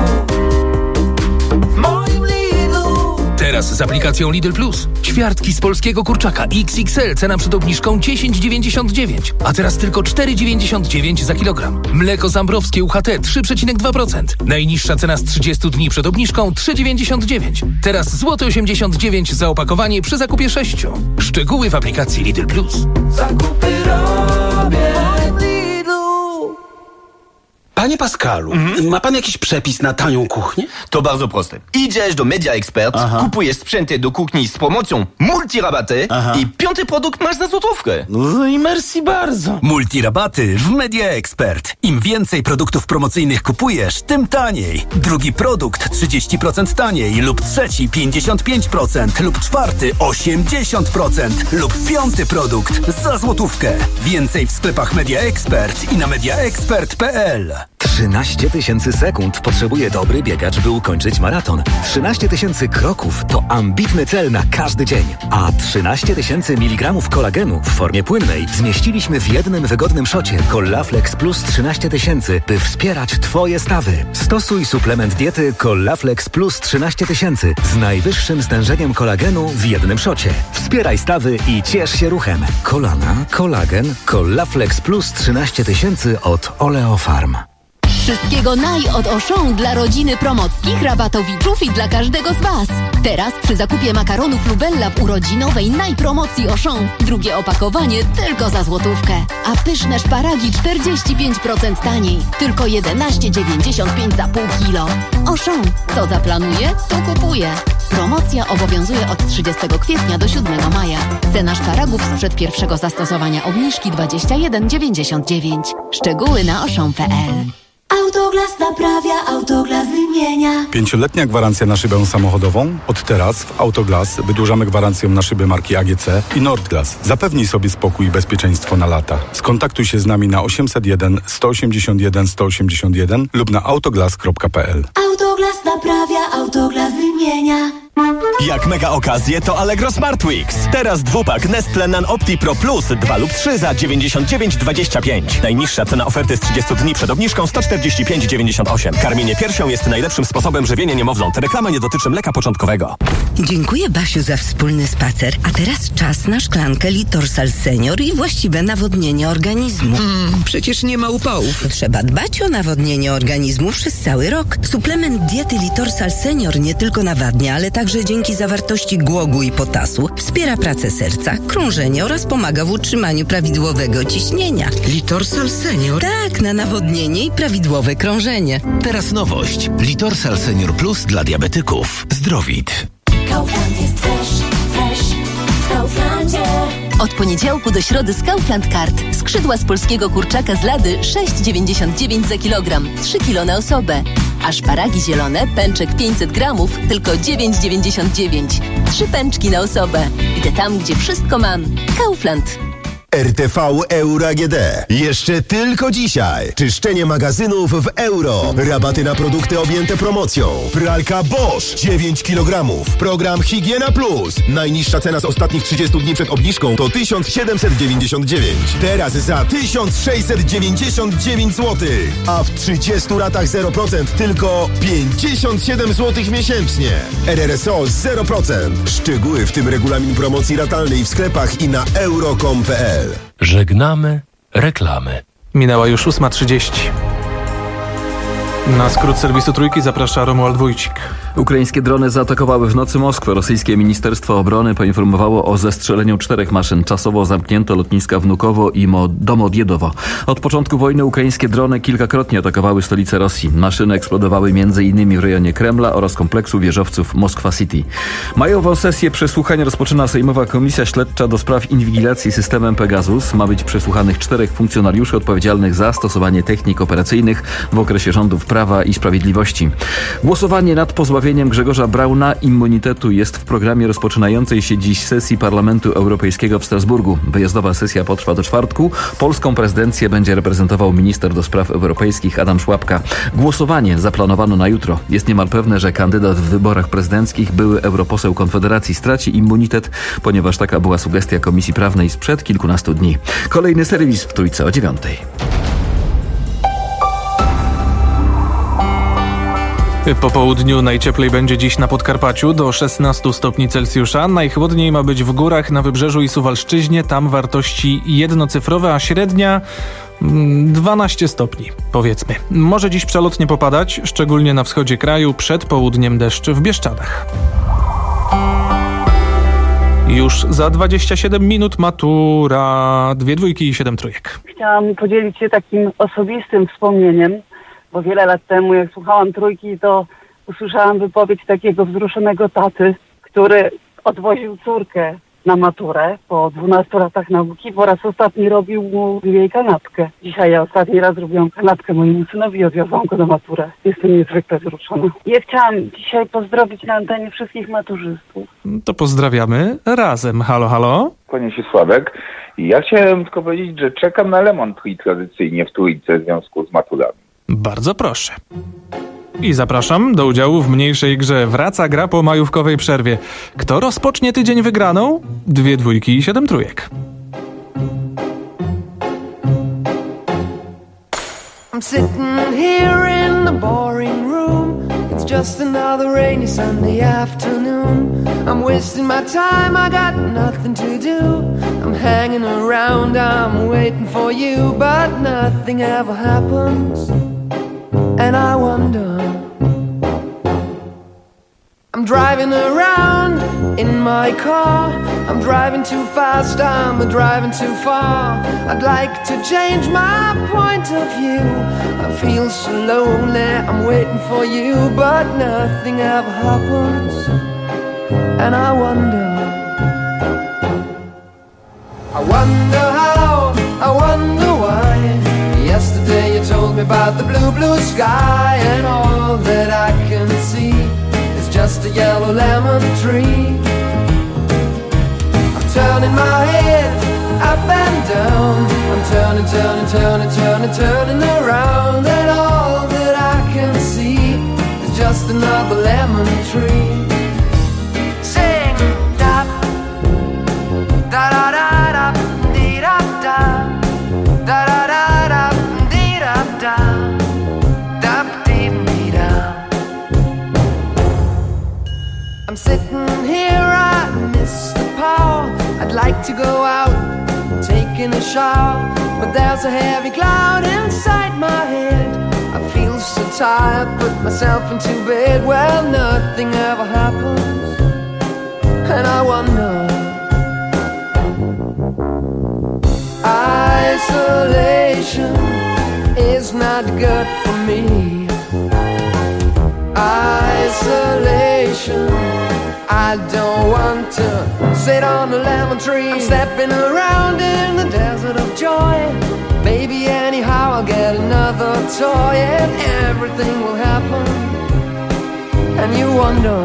Teraz z aplikacją Lidl Plus. Ćwiartki z polskiego kurczaka X X L, cena przed obniżką dziesięć dziewięćdziesiąt dziewięć, a teraz tylko cztery dziewięćdziesiąt dziewięć za kilogram. Mleko zambrowskie U H T trzy przecinek dwa procent. Najniższa cena z trzydziestu dni przed obniżką trzy dziewięćdziesiąt dziewięć. Teraz złoty osiemdziesiąt dziewięć za opakowanie przy zakupie sześciu. Szczegóły w aplikacji Lidl Plus. Zakupy robię. Panie Pascalu, mhm. ma pan jakiś przepis na tanią kuchnię? To bardzo proste. Idziesz do Media Expert, Aha. kupujesz sprzęty do kuchni z promocją multirabaty Aha. i piąty produkt masz za złotówkę. No i merci bardzo. Multirabaty w Media Expert. Im więcej produktów promocyjnych kupujesz, tym taniej. Drugi produkt trzydzieści procent taniej lub trzeci pięćdziesiąt pięć procent lub czwarty osiemdziesiąt procent lub piąty produkt za złotówkę. Więcej w sklepach Media Expert i na mediaexpert kropka p l. trzynaście tysięcy sekund potrzebuje dobry biegacz, by ukończyć maraton. trzynaście tysięcy kroków to ambitny cel na każdy dzień. A trzynaście tysięcy miligramów kolagenu w formie płynnej zmieściliśmy w jednym wygodnym szocie Collaflex Plus trzynaście tysięcy, by wspierać Twoje stawy. Stosuj suplement diety Collaflex Plus trzynaście tysięcy z najwyższym stężeniem kolagenu w jednym szocie. Wspieraj stawy i ciesz się ruchem. Kolana, kolagen, Collaflex Plus trzynaście tysięcy od Oleofarm. Wszystkiego naj od Auchan dla rodziny Promockich, rabatowiczów i dla każdego z Was. Teraz przy zakupie makaronów Lubella w urodzinowej najpromocji Auchan drugie opakowanie tylko za złotówkę. A pyszne szparagi czterdzieści pięć procent taniej. Tylko jedenaście dziewięćdziesiąt pięć za pół kilo. Auchan. Co zaplanuje, to kupuje. Promocja obowiązuje od trzydziestego kwietnia do siódmego maja. Cena szparagów sprzed pierwszego zastosowania obniżki dwadzieścia jeden dziewięćdziesiąt dziewięć. Szczegóły na auchan kropka p l. Autoglas naprawia, Autoglas wymienia. Pięcioletnia gwarancja na szybę samochodową? Od teraz w Autoglas wydłużamy gwarancję na szyby marki A G C i Nordglas. Zapewnij sobie spokój i bezpieczeństwo na lata. Skontaktuj się z nami na osiemset jeden sto osiemdziesiąt jeden sto osiemdziesiąt jeden lub na autoglas kropka p l. Autoglas naprawia, Autoglas wymienia. Jak mega okazję to Allegro Smart Weeks. Teraz dwupak Nestle Nan Opti Pro Plus dwa lub trzy za dziewięćdziesiąt dziewięć dwadzieścia pięć. Najniższa cena oferty z trzydziestu dni przed obniżką sto czterdzieści pięć dziewięćdziesiąt osiem. Karmienie piersią jest najlepszym sposobem żywienia niemowląt. Reklama nie dotyczy mleka początkowego. Dziękuję, Basiu, za wspólny spacer. A teraz czas na szklankę Litorsal Senior i właściwe nawodnienie organizmu. Mm, przecież nie ma upałów. Trzeba dbać o nawodnienie organizmu przez cały rok. Suplement diety Litorsal Senior nie tylko nawadnia, ale także dzięki zawartości głogu i potasu wspiera pracę serca, krążenie oraz pomaga w utrzymaniu prawidłowego ciśnienia. Litorsal Senior? Tak, na nawodnienie i prawidłowe krążenie. Teraz nowość. Litorsal Senior Plus dla diabetyków. Zdrowit. Kaufland jest fresh, fresh w Kauflandzie. Od poniedziałku do środy z Kaufland Card. Skrzydła z polskiego kurczaka z lady sześć dziewięćdziesiąt dziewięć za kilogram, trzy kilo na osobę. A szparagi zielone, pęczek pięćset gramów, tylko dziewięć dziewięćdziesiąt dziewięć. Trzy pęczki na osobę. Idę tam, gdzie wszystko mam. Kaufland. R T V Euro A G D. Jeszcze tylko dzisiaj. Czyszczenie magazynów w euro. Rabaty na produkty objęte promocją. Pralka Bosch dziewięć kilogramów. Program Higiena Plus. Najniższa cena z ostatnich trzydziestu dni przed obniżką to tysiąc siedemset dziewięćdziesiąt dziewięć. Teraz za tysiąc sześćset dziewięćdziesiąt dziewięć złotych. A w trzydziestu ratach zero procent tylko pięćdziesiąt siedem złotych miesięcznie. R R S O zero procent. Szczegóły, w tym regulamin promocji ratalnej w sklepach i na euro kropka com kropka p l. Żegnamy reklamy. Minęła już ósma trzydzieści. Na skrót serwisu Trójki zaprasza Romuald Wójcik. Ukraińskie drony zaatakowały w nocy Moskwę. Rosyjskie Ministerstwo Obrony poinformowało o zestrzeleniu czterech maszyn. Czasowo zamknięto lotniska Wnukowo i Domodjedowo. Od początku wojny ukraińskie drony kilkakrotnie atakowały stolicę Rosji. Maszyny eksplodowały między innymi w rejonie Kremla oraz kompleksu wieżowców Moskwa City. Majową sesję przesłuchań rozpoczyna Sejmowa Komisja Śledcza do spraw inwigilacji systemem Pegasus. Ma być przesłuchanych czterech funkcjonariuszy odpowiedzialnych za stosowanie technik operacyjnych w okresie rządów Prawa i Sprawiedliwości. Głosowanie nad pozbawieniem Grzegorza Brauna immunitetu jest w programie rozpoczynającej się dziś sesji Parlamentu Europejskiego w Strasburgu. Wyjazdowa sesja potrwa do czwartku. Polską prezydencję będzie reprezentował minister do spraw europejskich Adam Szłapka. Głosowanie zaplanowano na jutro. Jest niemal pewne, że kandydat w wyborach prezydenckich, były europoseł Konfederacji, straci immunitet, ponieważ taka była sugestia Komisji Prawnej sprzed kilkunastu dni. Kolejny serwis w Trójce o dziewiątej. Po południu najcieplej będzie dziś na Podkarpaciu do szesnastu stopni Celsjusza. Najchłodniej ma być w górach, na Wybrzeżu i Suwalszczyźnie. Tam wartości jednocyfrowe, a średnia dwanaście stopni, powiedzmy. Może dziś przelotnie popadać, szczególnie na wschodzie kraju, przed południem deszcz w Bieszczadach. Już za dwadzieścia siedem minut matura, dwie dwójki i siedem trójek. Chciałam podzielić się takim osobistym wspomnieniem, bo wiele lat temu, jak słuchałam Trójki, to usłyszałam wypowiedź takiego wzruszonego taty, który odwoził córkę na maturę po dwunastu latach nauki. Po raz ostatni robił mu jej kanapkę. Dzisiaj ja ostatni raz robiłam kanapkę mojemu synowi i odwiozłam go na maturę. Jestem niezwykle wzruszona. Ja chciałam dzisiaj pozdrowić na antenie wszystkich maturzystów. To pozdrawiamy razem. Halo, halo. Kłaniam się, Sławek. Ja chciałem tylko powiedzieć, że czekam na lemon i tradycyjnie w Trójce w związku z maturami. Bardzo proszę. I zapraszam do udziału w mniejszej grze. Wraca gra po majówkowej przerwie. Kto rozpocznie tydzień wygraną? Dwie dwójki i siedem trójek. I'm sitting here in the boring room. It's just another rainy Sunday afternoon. I'm wasting my time, I got nothing to do. I'm hanging around, I'm waiting for you, but nothing ever happens. And I wonder, I'm driving around in my car. I'm driving too fast, I'm driving too far. I'd like to change my point of view. I feel so lonely, I'm waiting for you, but nothing ever happens. And I wonder, I wonder how, I wonder why. Yesterday you told me about the blue, blue sky, and all that I can see is just a yellow lemon tree. I'm turning my head up and down. I'm turning, turning, turning, turning, turning around, and all that I can see is just another lemon tree. like to go out, taking a shower, but there's a heavy cloud inside my head. I feel so tired, put myself into bed. Well, nothing ever happens, and I wonder. Isolation is not good for me. Isolation, I don't want to sit on a lemon tree. I'm stepping around in the desert of joy. Maybe anyhow I'll get another toy, and everything will happen, and you wonder.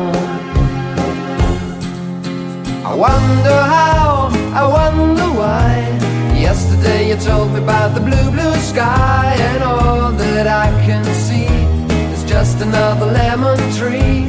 I wonder how, I wonder why. Yesterday you told me about the blue, blue sky, and all that I can see is just another lemon tree.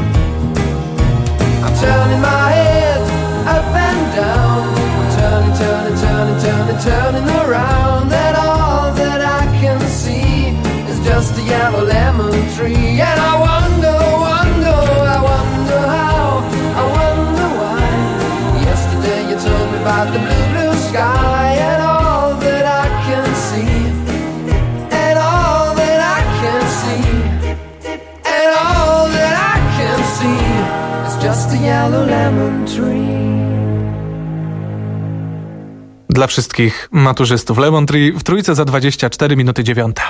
I'm turning my head up and down, I'm turning, turning, turning, turning, turning around, and all that I can see is just a yellow lemon tree. And I wonder, wonder, I wonder how, I wonder why. Yesterday you told me about the blue, blue sky, and all that I can see, and all that I can see, and all that I can see is just a yellow lemon tree. Dla wszystkich maturzystów Lemon Tree w trójce za dwadzieścia cztery minuty dziewiąta.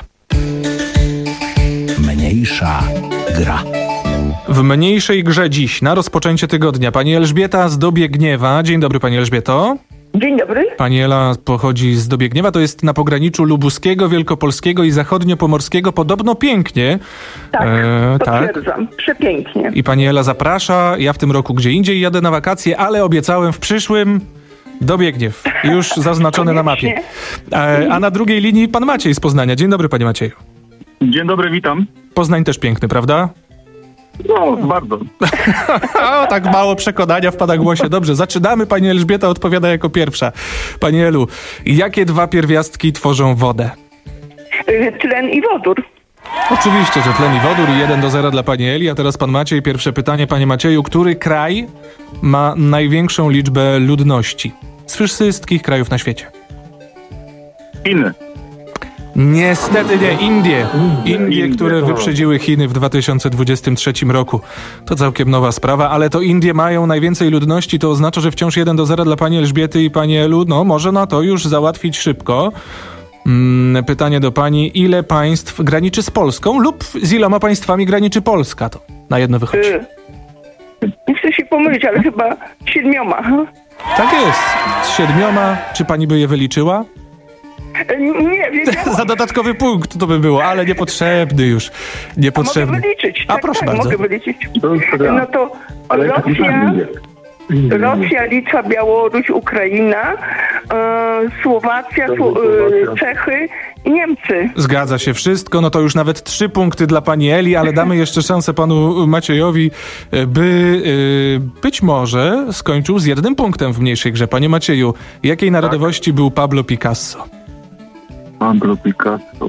Mniejsza gra. W mniejszej grze dziś, na rozpoczęcie tygodnia, pani Elżbieta z Dobiegniewa. Dzień dobry, pani Elżbieto. Dzień dobry. Pani Ela pochodzi z Dobiegniewa, to jest na pograniczu lubuskiego, wielkopolskiego i zachodniopomorskiego. Podobno pięknie. Tak, e, potwierdzam. Tak. Przepięknie. I pani Ela zaprasza. Ja w tym roku gdzie indziej jadę na wakacje, ale obiecałem w przyszłym Dobiegniew. Już zaznaczony na mapie. E, a na drugiej linii pan Maciej z Poznania. Dzień dobry, panie Macieju. Dzień dobry, witam. Poznań też piękny, prawda? No, bardzo. O, tak mało przekonania w pana głosie. Dobrze, zaczynamy. Pani Elżbieta odpowiada jako pierwsza. Pani Elu, jakie dwa pierwiastki tworzą wodę? Tlen i wodór. Oczywiście, że tlen i wodór i jeden do zera dla pani Eli. A teraz pan Maciej. Pierwsze pytanie, panie Macieju. Który kraj ma największą liczbę ludności z wszystkich krajów na świecie? Chiny. Niestety nie, Indie. Indie, które wyprzedziły Chiny w dwa tysiące dwudziestym trzecim roku. To całkiem nowa sprawa, ale to Indie mają najwięcej ludności, to oznacza, że wciąż jeden do zera dla pani Elżbiety i pani Elu. No, może na to już załatwić szybko. Hmm, pytanie do pani, ile państw graniczy z Polską lub z iloma państwami graniczy Polska? To na jedno wychodzi. Nie chcę się pomylić, ale chyba siedmioma. Tak jest, z siedmioma. Czy pani by je wyliczyła? Nie, wiedziałam. Za dodatkowy punkt to by było, ale niepotrzebny już. Niepotrzebny. A mogę wyliczyć. A tak, proszę tak, bardzo. Mogę wyliczyć. No to Rosja, Rosja, Litwa, Białoruś, Ukraina, e, Słowacja, Sło, e, Czechy i Niemcy. Zgadza się wszystko. No to już nawet trzy punkty dla pani Eli, ale damy jeszcze szansę panu Maciejowi, by y, być może skończył z jednym punktem w mniejszej grze. Panie Macieju, jakiej narodowości tak. był Pablo Picasso? Pablo Picasso.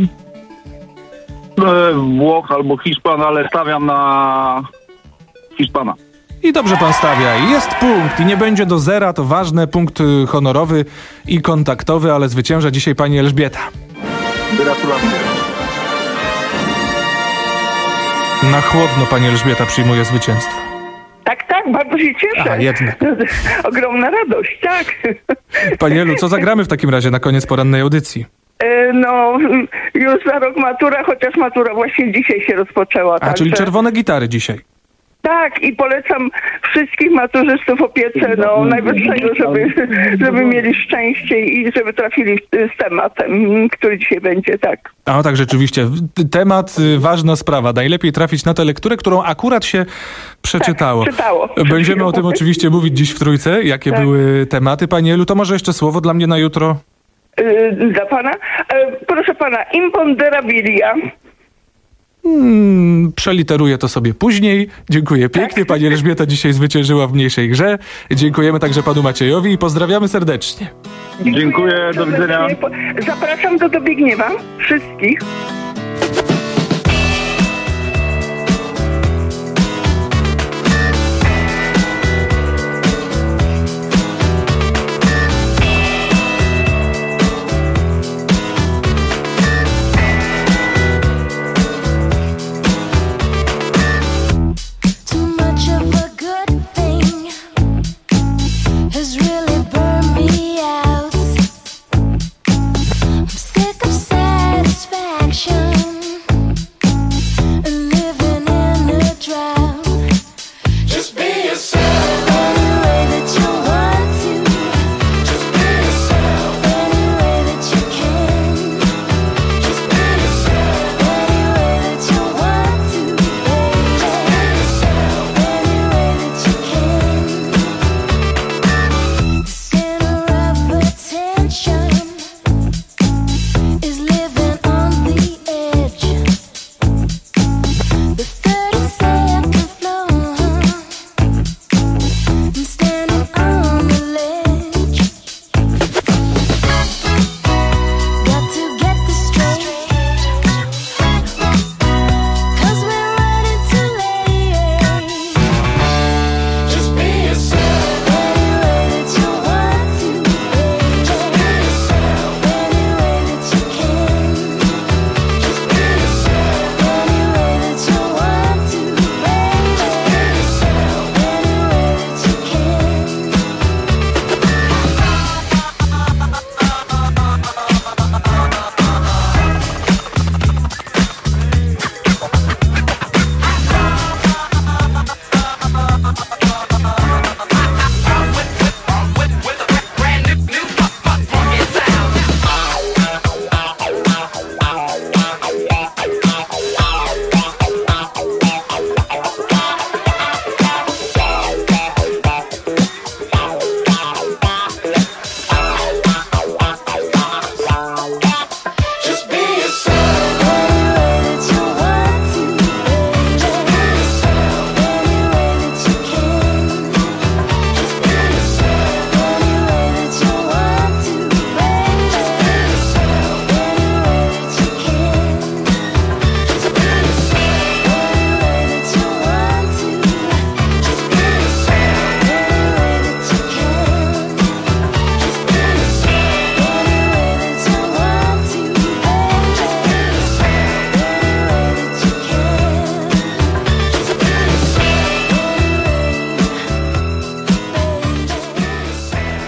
No, Włoch albo Hiszpan, ale stawiam na Hiszpana. I dobrze pan stawia. Jest punkt i nie będzie do zera, to ważne, punkt honorowy i kontaktowy, ale zwycięża dzisiaj pani Elżbieta. Gratulacje. Na chłodno pani Elżbieta przyjmuje zwycięstwo. Tak, tak, bardzo się cieszę. A, jednak. Ogromna radość, tak. Pani Elu, co zagramy w takim razie na koniec porannej audycji? No, już za rok matura, chociaż matura właśnie dzisiaj się rozpoczęła. A, także... czyli czerwone gitary dzisiaj. Tak, i polecam wszystkich maturzystów opiece no, najwyższego, żeby, żeby mieli szczęście i żeby trafili z tematem, który dzisiaj będzie, tak. A tak, rzeczywiście. Temat, ważna sprawa. Najlepiej trafić na tę lekturę, którą akurat się przeczytało. Tak, czytało. Będziemy o tym oczywiście mówić dziś w trójce, jakie tak. były tematy. Pani Elu, to może jeszcze słowo dla mnie na jutro? Yy, dla pana? Yy, proszę pana, imponderabilia. Hmm, przeliteruję to sobie później. Dziękuję pięknie. Pani Elżbieta dzisiaj zwyciężyła w mniejszej grze. Dziękujemy także panu Maciejowi i pozdrawiamy serdecznie. Dziękuję, Dziękuję do widzenia. Zapraszam do Dobiegniewa wszystkich.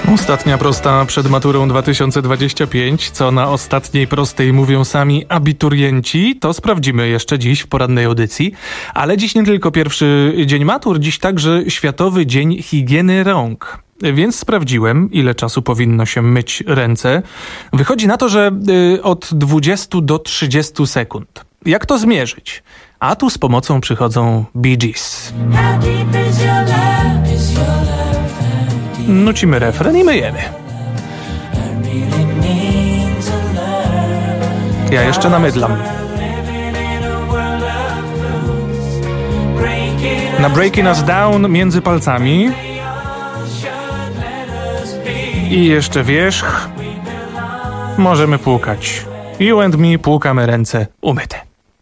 Ostatnia prosta przed maturą dwa tysiące dwudziestą piątą. Co na ostatniej prostej mówią sami abiturienci, to sprawdzimy jeszcze dziś w porannej audycji. Ale dziś nie tylko pierwszy dzień matur, dziś także Światowy Dzień Higieny Rąk. Więc sprawdziłem, ile czasu powinno się myć ręce. Wychodzi na to, że y, od dwudziestu do trzydziestu sekund. Jak to zmierzyć? A tu z pomocą przychodzą Bee Gees. Nucimy refren i myjemy. Ja jeszcze namydlam. Na Breaking Us Down między palcami. I jeszcze wierzch. Możemy płukać. You and me płukamy ręce umyte.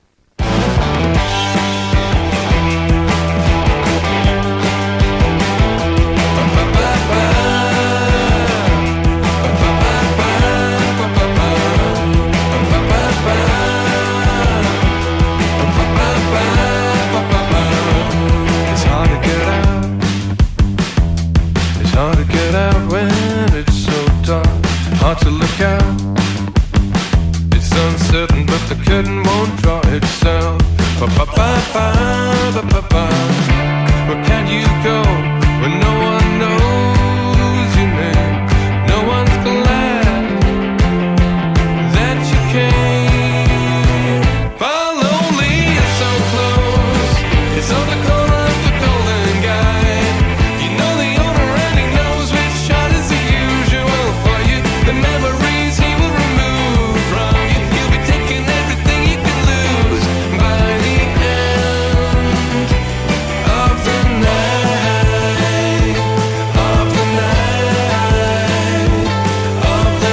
Hard to look out. It's uncertain, but the curtain won't draw itself. Ba ba ba ba ba ba ba. Where can you go when no one knows your name? No one's glad that you came. While lonely is so close, it's on the corner of the Golden Gate. You know the owner and he knows which shot is the usual for you. The memories he will remove from you. He'll be taking everything you can lose by the end of the night, of the night, of the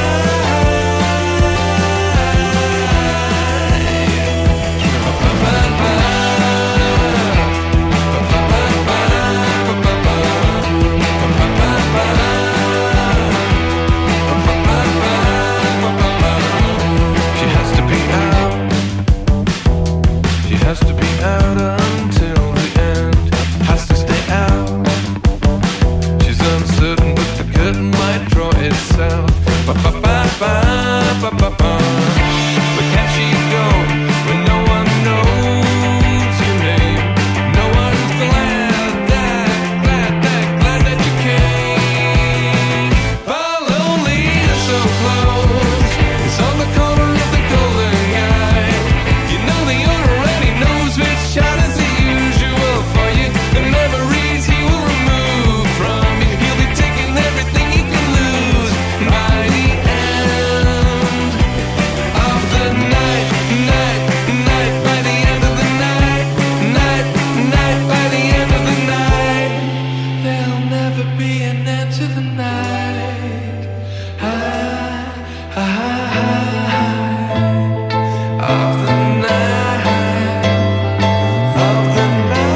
She has to be out. She has to be out until the end. Has to stay out. She's uncertain, but the curtain might draw itself. Ba ba ba ba ba ba ba. Where can she go when no one knows your name? No one's glad that, glad that, glad that you came. How lonely is so close. It's on the corner of the Golden Gate. You know the owner and he knows which shot is the usual for you. The memories he will remove from you. He'll be taking everything he can lose by the end of the night, night, night. By the end of the night, night, night. By the end of the night, there'll never be an end to the night. High, high, high, of the night, of the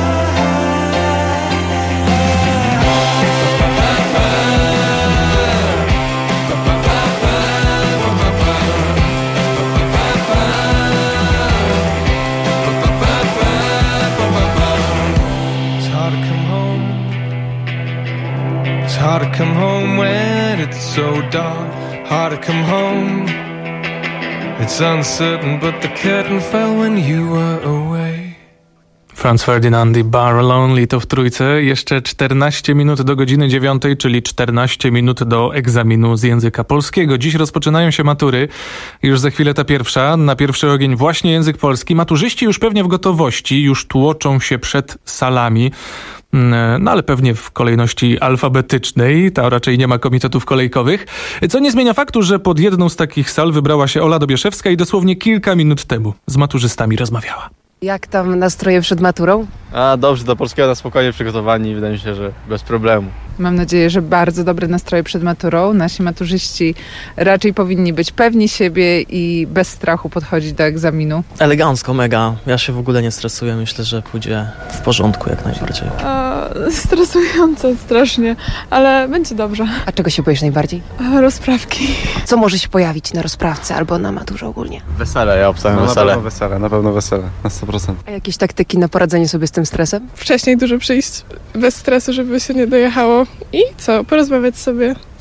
It's hard to come home. It's hard to come home when it's so dark. Hard to come home. It's uncertain, but the curtain fell when you were away. Franz Ferdinand i Bar Lonely to w trójce. Jeszcze czternaście minut do godziny dziewiątej, czyli czternaście minut do egzaminu z języka polskiego. Dziś rozpoczynają się matury. Już za chwilę ta pierwsza. Na pierwszy ogień właśnie język polski. Maturzyści już pewnie w gotowości, już tłoczą się przed salami. No ale pewnie w kolejności alfabetycznej, to raczej nie ma komitetów kolejkowych, co nie zmienia faktu, że pod jedną z takich sal wybrała się Ola Dobieszewska i dosłownie kilka minut temu z maturzystami rozmawiała. Jak tam nastroje przed maturą? A dobrze, do polskiego na spokojnie przygotowani, wydaje mi się, że bez problemu. Mam nadzieję, że bardzo dobre nastroje przed maturą. Nasi maturzyści raczej powinni być pewni siebie i bez strachu podchodzić do egzaminu. Elegancko, mega. Ja się w ogóle nie stresuję. Myślę, że pójdzie w porządku jak najbardziej. A, stresująco strasznie, ale będzie dobrze. A czego się boisz najbardziej? A, rozprawki. Co może się pojawić na rozprawce albo na maturze ogólnie? Wesele, ja obstawiam no, wesele. Na pewno wesele, na pewno wesele, na sto procent. A jakieś taktyki na poradzenie sobie z tym stresem? Wcześniej dużo przyjść bez stresu, żeby się nie dojechało. I co? Porozmawiać sobie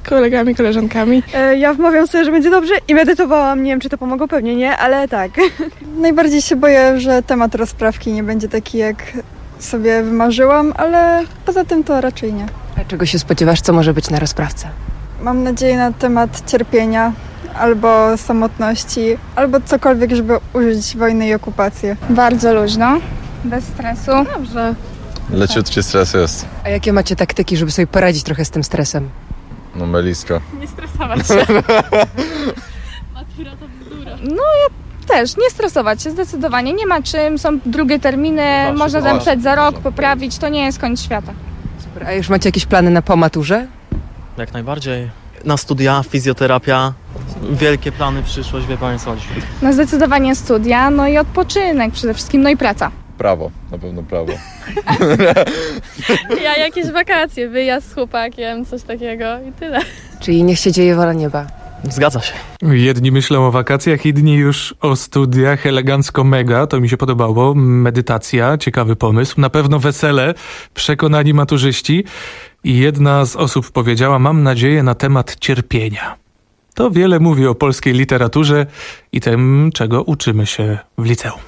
kolegami, koleżankami. Ja wmawiam sobie, że będzie dobrze i medytowałam. Nie wiem, czy to pomogło, pewnie nie, ale tak. Najbardziej się boję, że temat rozprawki nie będzie taki, jak sobie wymarzyłam, ale poza tym to raczej nie. A czego się spodziewasz, co może być na rozprawce? Mam nadzieję na temat cierpienia, albo samotności, albo cokolwiek, żeby użyć wojny i okupacji. Bardzo luźno, bez stresu. Dobrze. Leciutki stres jest. A jakie macie taktyki, żeby sobie poradzić trochę z tym stresem? No melisko. Nie stresować się. Matura to bzdura. No ja też, nie stresować się, zdecydowanie. Nie ma czym, są drugie terminy, no można zapisać za rok, poprawić, to nie jest koniec świata. Super, a już macie jakieś plany na po maturze? Jak najbardziej. Na studia, fizjoterapia, wielkie plany, przyszłość, wie pani co chodzi. No zdecydowanie studia, no i odpoczynek przede wszystkim, no i praca. Prawo, na pewno prawo. Ja jakieś wakacje, wyjazd z chłopakiem, coś takiego i tyle. Czyli niech się dzieje wola nieba. Zgadza się. Jedni myślą o wakacjach, inni już o studiach. Elegancko mega, to mi się podobało. Medytacja, ciekawy pomysł. Na pewno wesele, przekonani maturzyści. I jedna z osób powiedziała, mam nadzieję na temat cierpienia. To wiele mówi o polskiej literaturze i tym, czego uczymy się w liceum.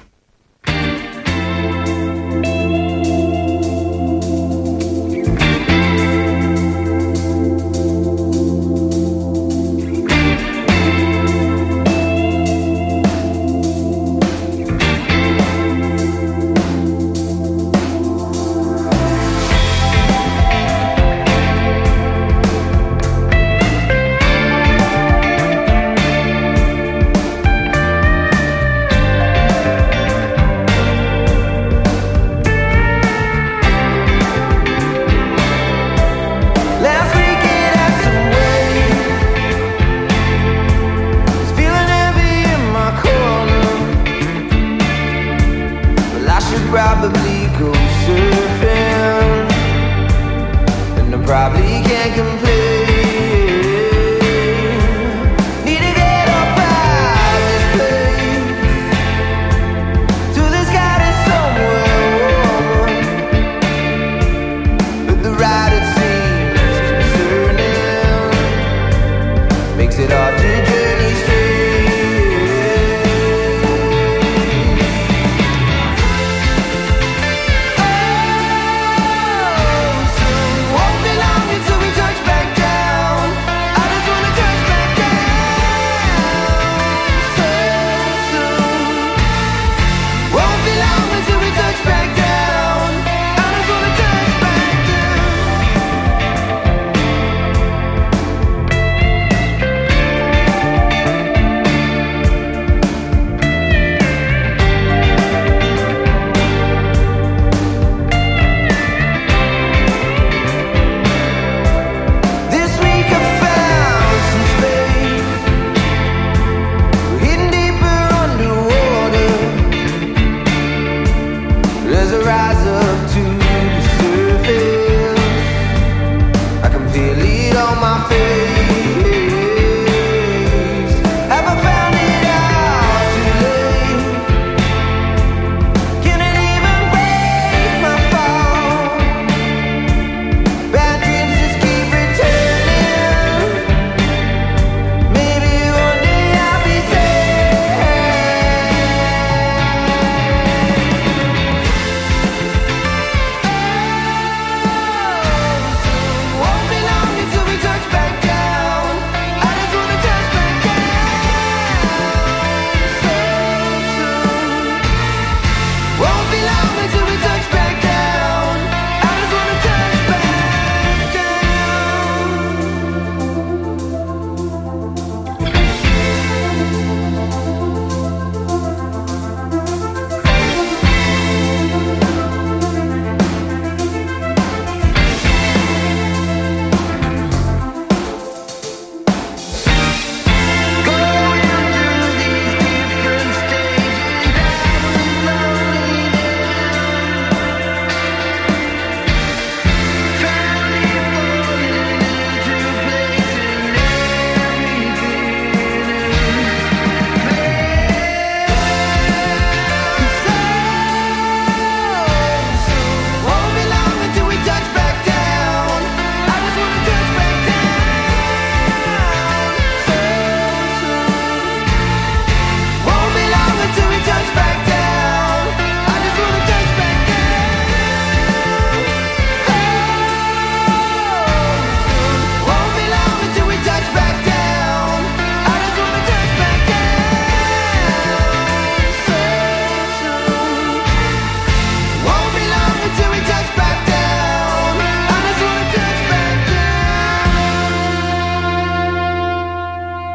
Won't be long until we touch back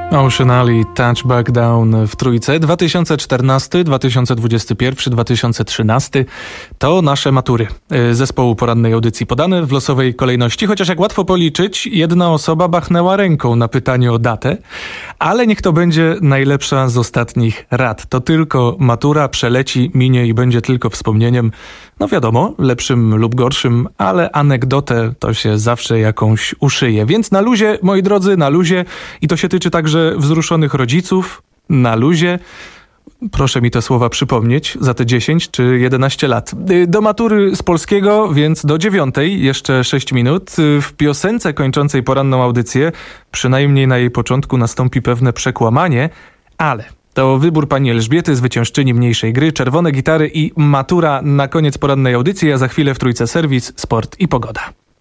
Ocean Alley, Touch Back Down w trójce. dwa tysiące czternasty, dwa tysiące dwudziesty pierwszy, dwa tysiące trzynasty to nasze matury zespołu porannej audycji, podane w losowej kolejności, chociaż jak łatwo policzyć, jedna osoba machnęła ręką na pytanie o datę, ale niech to będzie najlepsza z ostatnich rad. To tylko matura, przeleci, minie i będzie tylko wspomnieniem, no wiadomo, lepszym lub gorszym, ale anegdotę to się zawsze jakąś uszyje. Więc na luzie, moi drodzy, na luzie, i to się tyczy także wzruszonych rodziców, na luzie. Proszę mi te słowa przypomnieć za te dziesięć czy jedenaście lat. Do matury z polskiego, więc do dziewiątej, jeszcze sześć minut. W piosence kończącej poranną audycję, przynajmniej na jej początku, nastąpi pewne przekłamanie, ale to wybór pani Elżbiety, zwyciężczyni mniejszej gry, czerwone gitary i matura na koniec porannej audycji, a za chwilę w trójce serwis, sport i pogoda.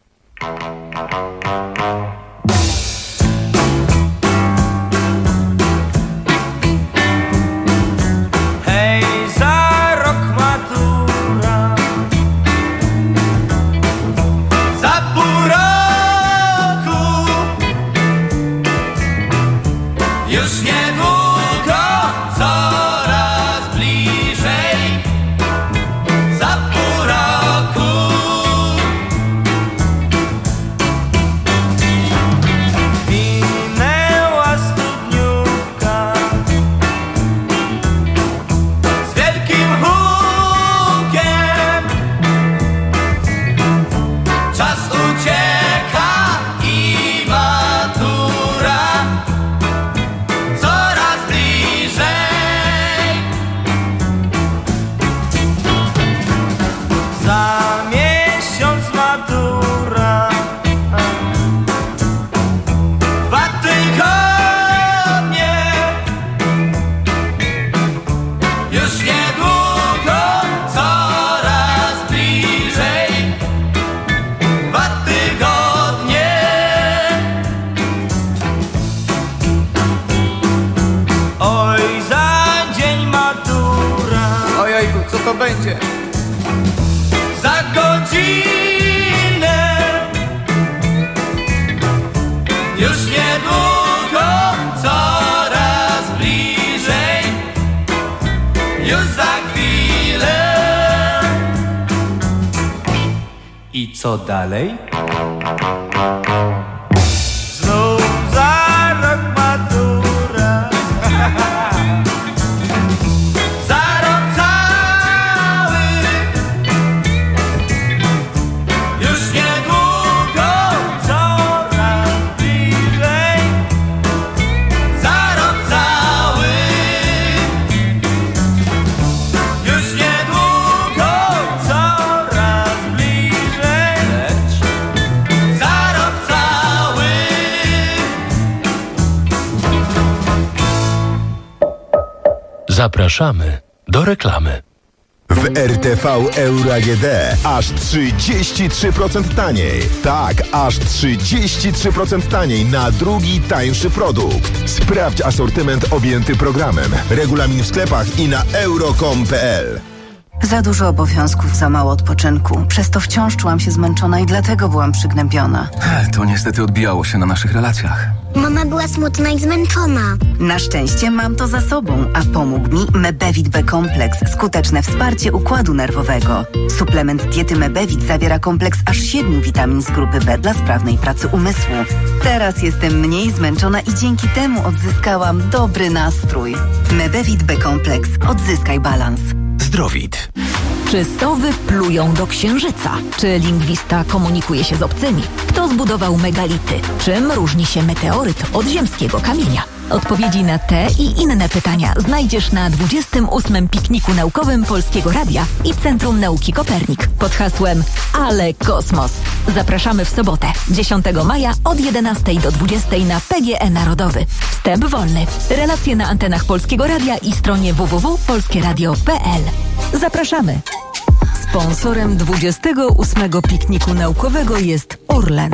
To będzie za godzinę, już niedługo, coraz bliżej, już za chwilę. I co dalej? Znów za rok matura. Zapraszamy do reklamy. W R T V Euro A G D aż trzydzieści trzy procent taniej. Tak, aż trzydzieści trzy procent taniej na drugi, tańszy produkt. Sprawdź asortyment objęty programem. Regulamin w sklepach i na euro kropka com kropka p l. Za dużo obowiązków, za mało odpoczynku. Przez to wciąż czułam się zmęczona i dlatego byłam przygnębiona. To niestety odbijało się na naszych relacjach. Mama była smutna i zmęczona. Na szczęście mam to za sobą, a pomógł mi Mebevit B Kompleks. Skuteczne wsparcie układu nerwowego. Suplement diety Mebevit zawiera kompleks aż siedmiu witamin z grupy B dla sprawnej pracy umysłu. Teraz jestem mniej zmęczona i dzięki temu odzyskałam dobry nastrój. Mebevit B Kompleks. Odzyskaj balans. Zdrowit. Czy sowy plują do księżyca? Czy lingwista komunikuje się z obcymi? Kto zbudował megality? Czym różni się meteoryt od ziemskiego kamienia? Odpowiedzi na te i inne pytania znajdziesz na dwudziestym ósmym pikniku naukowym Polskiego Radia i Centrum Nauki Kopernik pod hasłem Ale Kosmos. Zapraszamy w sobotę, dziesiątego maja od jedenastej do dwudziestej na P G E Narodowy. Wstęp wolny. Relacje na antenach Polskiego Radia i stronie w w w kropka polskie radio kropka p l. Zapraszamy. Sponsorem dwudziestego ósmego pikniku naukowego jest Orlen.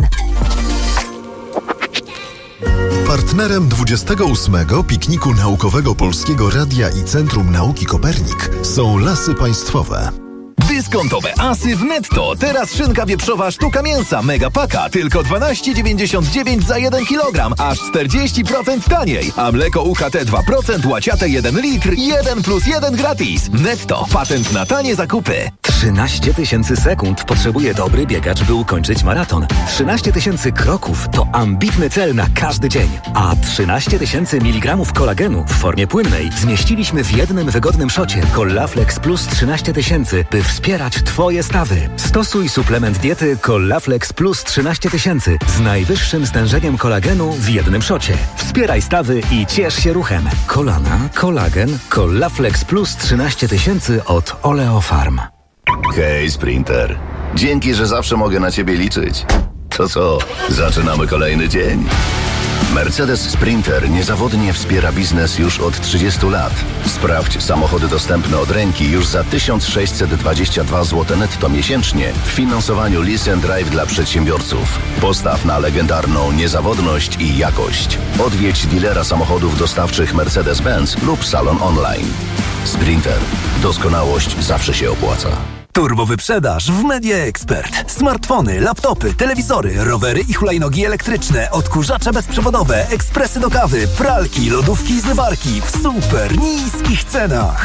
Partnerem dwudziestego ósmego pikniku naukowego Polskiego Radia i Centrum Nauki Kopernik są Lasy Państwowe. Dyspo Dyskontowe asy w Netto. Teraz szynka wieprzowa sztuka mięsa Mega Paka tylko dwanaście dziewięćdziesiąt dziewięć za jeden kilogram, aż czterdzieści procent taniej. A mleko U H T dwa procent łaciate jeden litr, jeden plus jeden gratis. Netto. Patent na tanie zakupy. trzynaście tysięcy sekund potrzebuje dobry biegacz, by ukończyć maraton. trzynaście tysięcy kroków to ambitny cel na każdy dzień. A trzynaście tysięcy miligramów kolagenu w formie płynnej zmieściliśmy w jednym wygodnym szocie Collaflex Plus trzynaście tysięcy, by wspierać Twoje stawy. Stosuj suplement diety Collaflex Plus trzynaście tysięcy z najwyższym stężeniem kolagenu w jednym szocie. Wspieraj stawy i ciesz się ruchem. Kolana, kolagen, Collaflex Plus trzynaście tysięcy od Oleofarm. Hej, Sprinter. Dzięki, że zawsze mogę na Ciebie liczyć. To co, zaczynamy kolejny dzień? Mercedes Sprinter niezawodnie wspiera biznes już od trzydziestu lat. Sprawdź samochody dostępne od ręki już za tysiąc sześćset dwadzieścia dwa złote netto miesięcznie w finansowaniu Lease and Drive dla przedsiębiorców. Postaw na legendarną niezawodność i jakość. Odwiedź dealera samochodów dostawczych Mercedes-Benz lub salon online. Sprinter. Doskonałość zawsze się opłaca. Turbo wyprzedaż w Media Expert. Smartfony, laptopy, telewizory, rowery i hulajnogi elektryczne, odkurzacze bezprzewodowe, ekspresy do kawy, pralki, lodówki i zmywarki w super niskich cenach.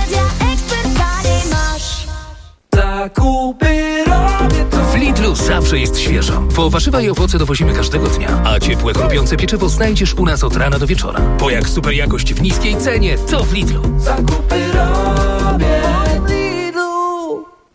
Zakupy robię tu. W Lidlu zawsze jest świeżo, bo warzywa i owoce dowozimy każdego dnia, a ciepłe, chrupiące pieczywo znajdziesz u nas od rana do wieczora. Bo jak super jakość w niskiej cenie, to w Lidlu. Zakupy robię.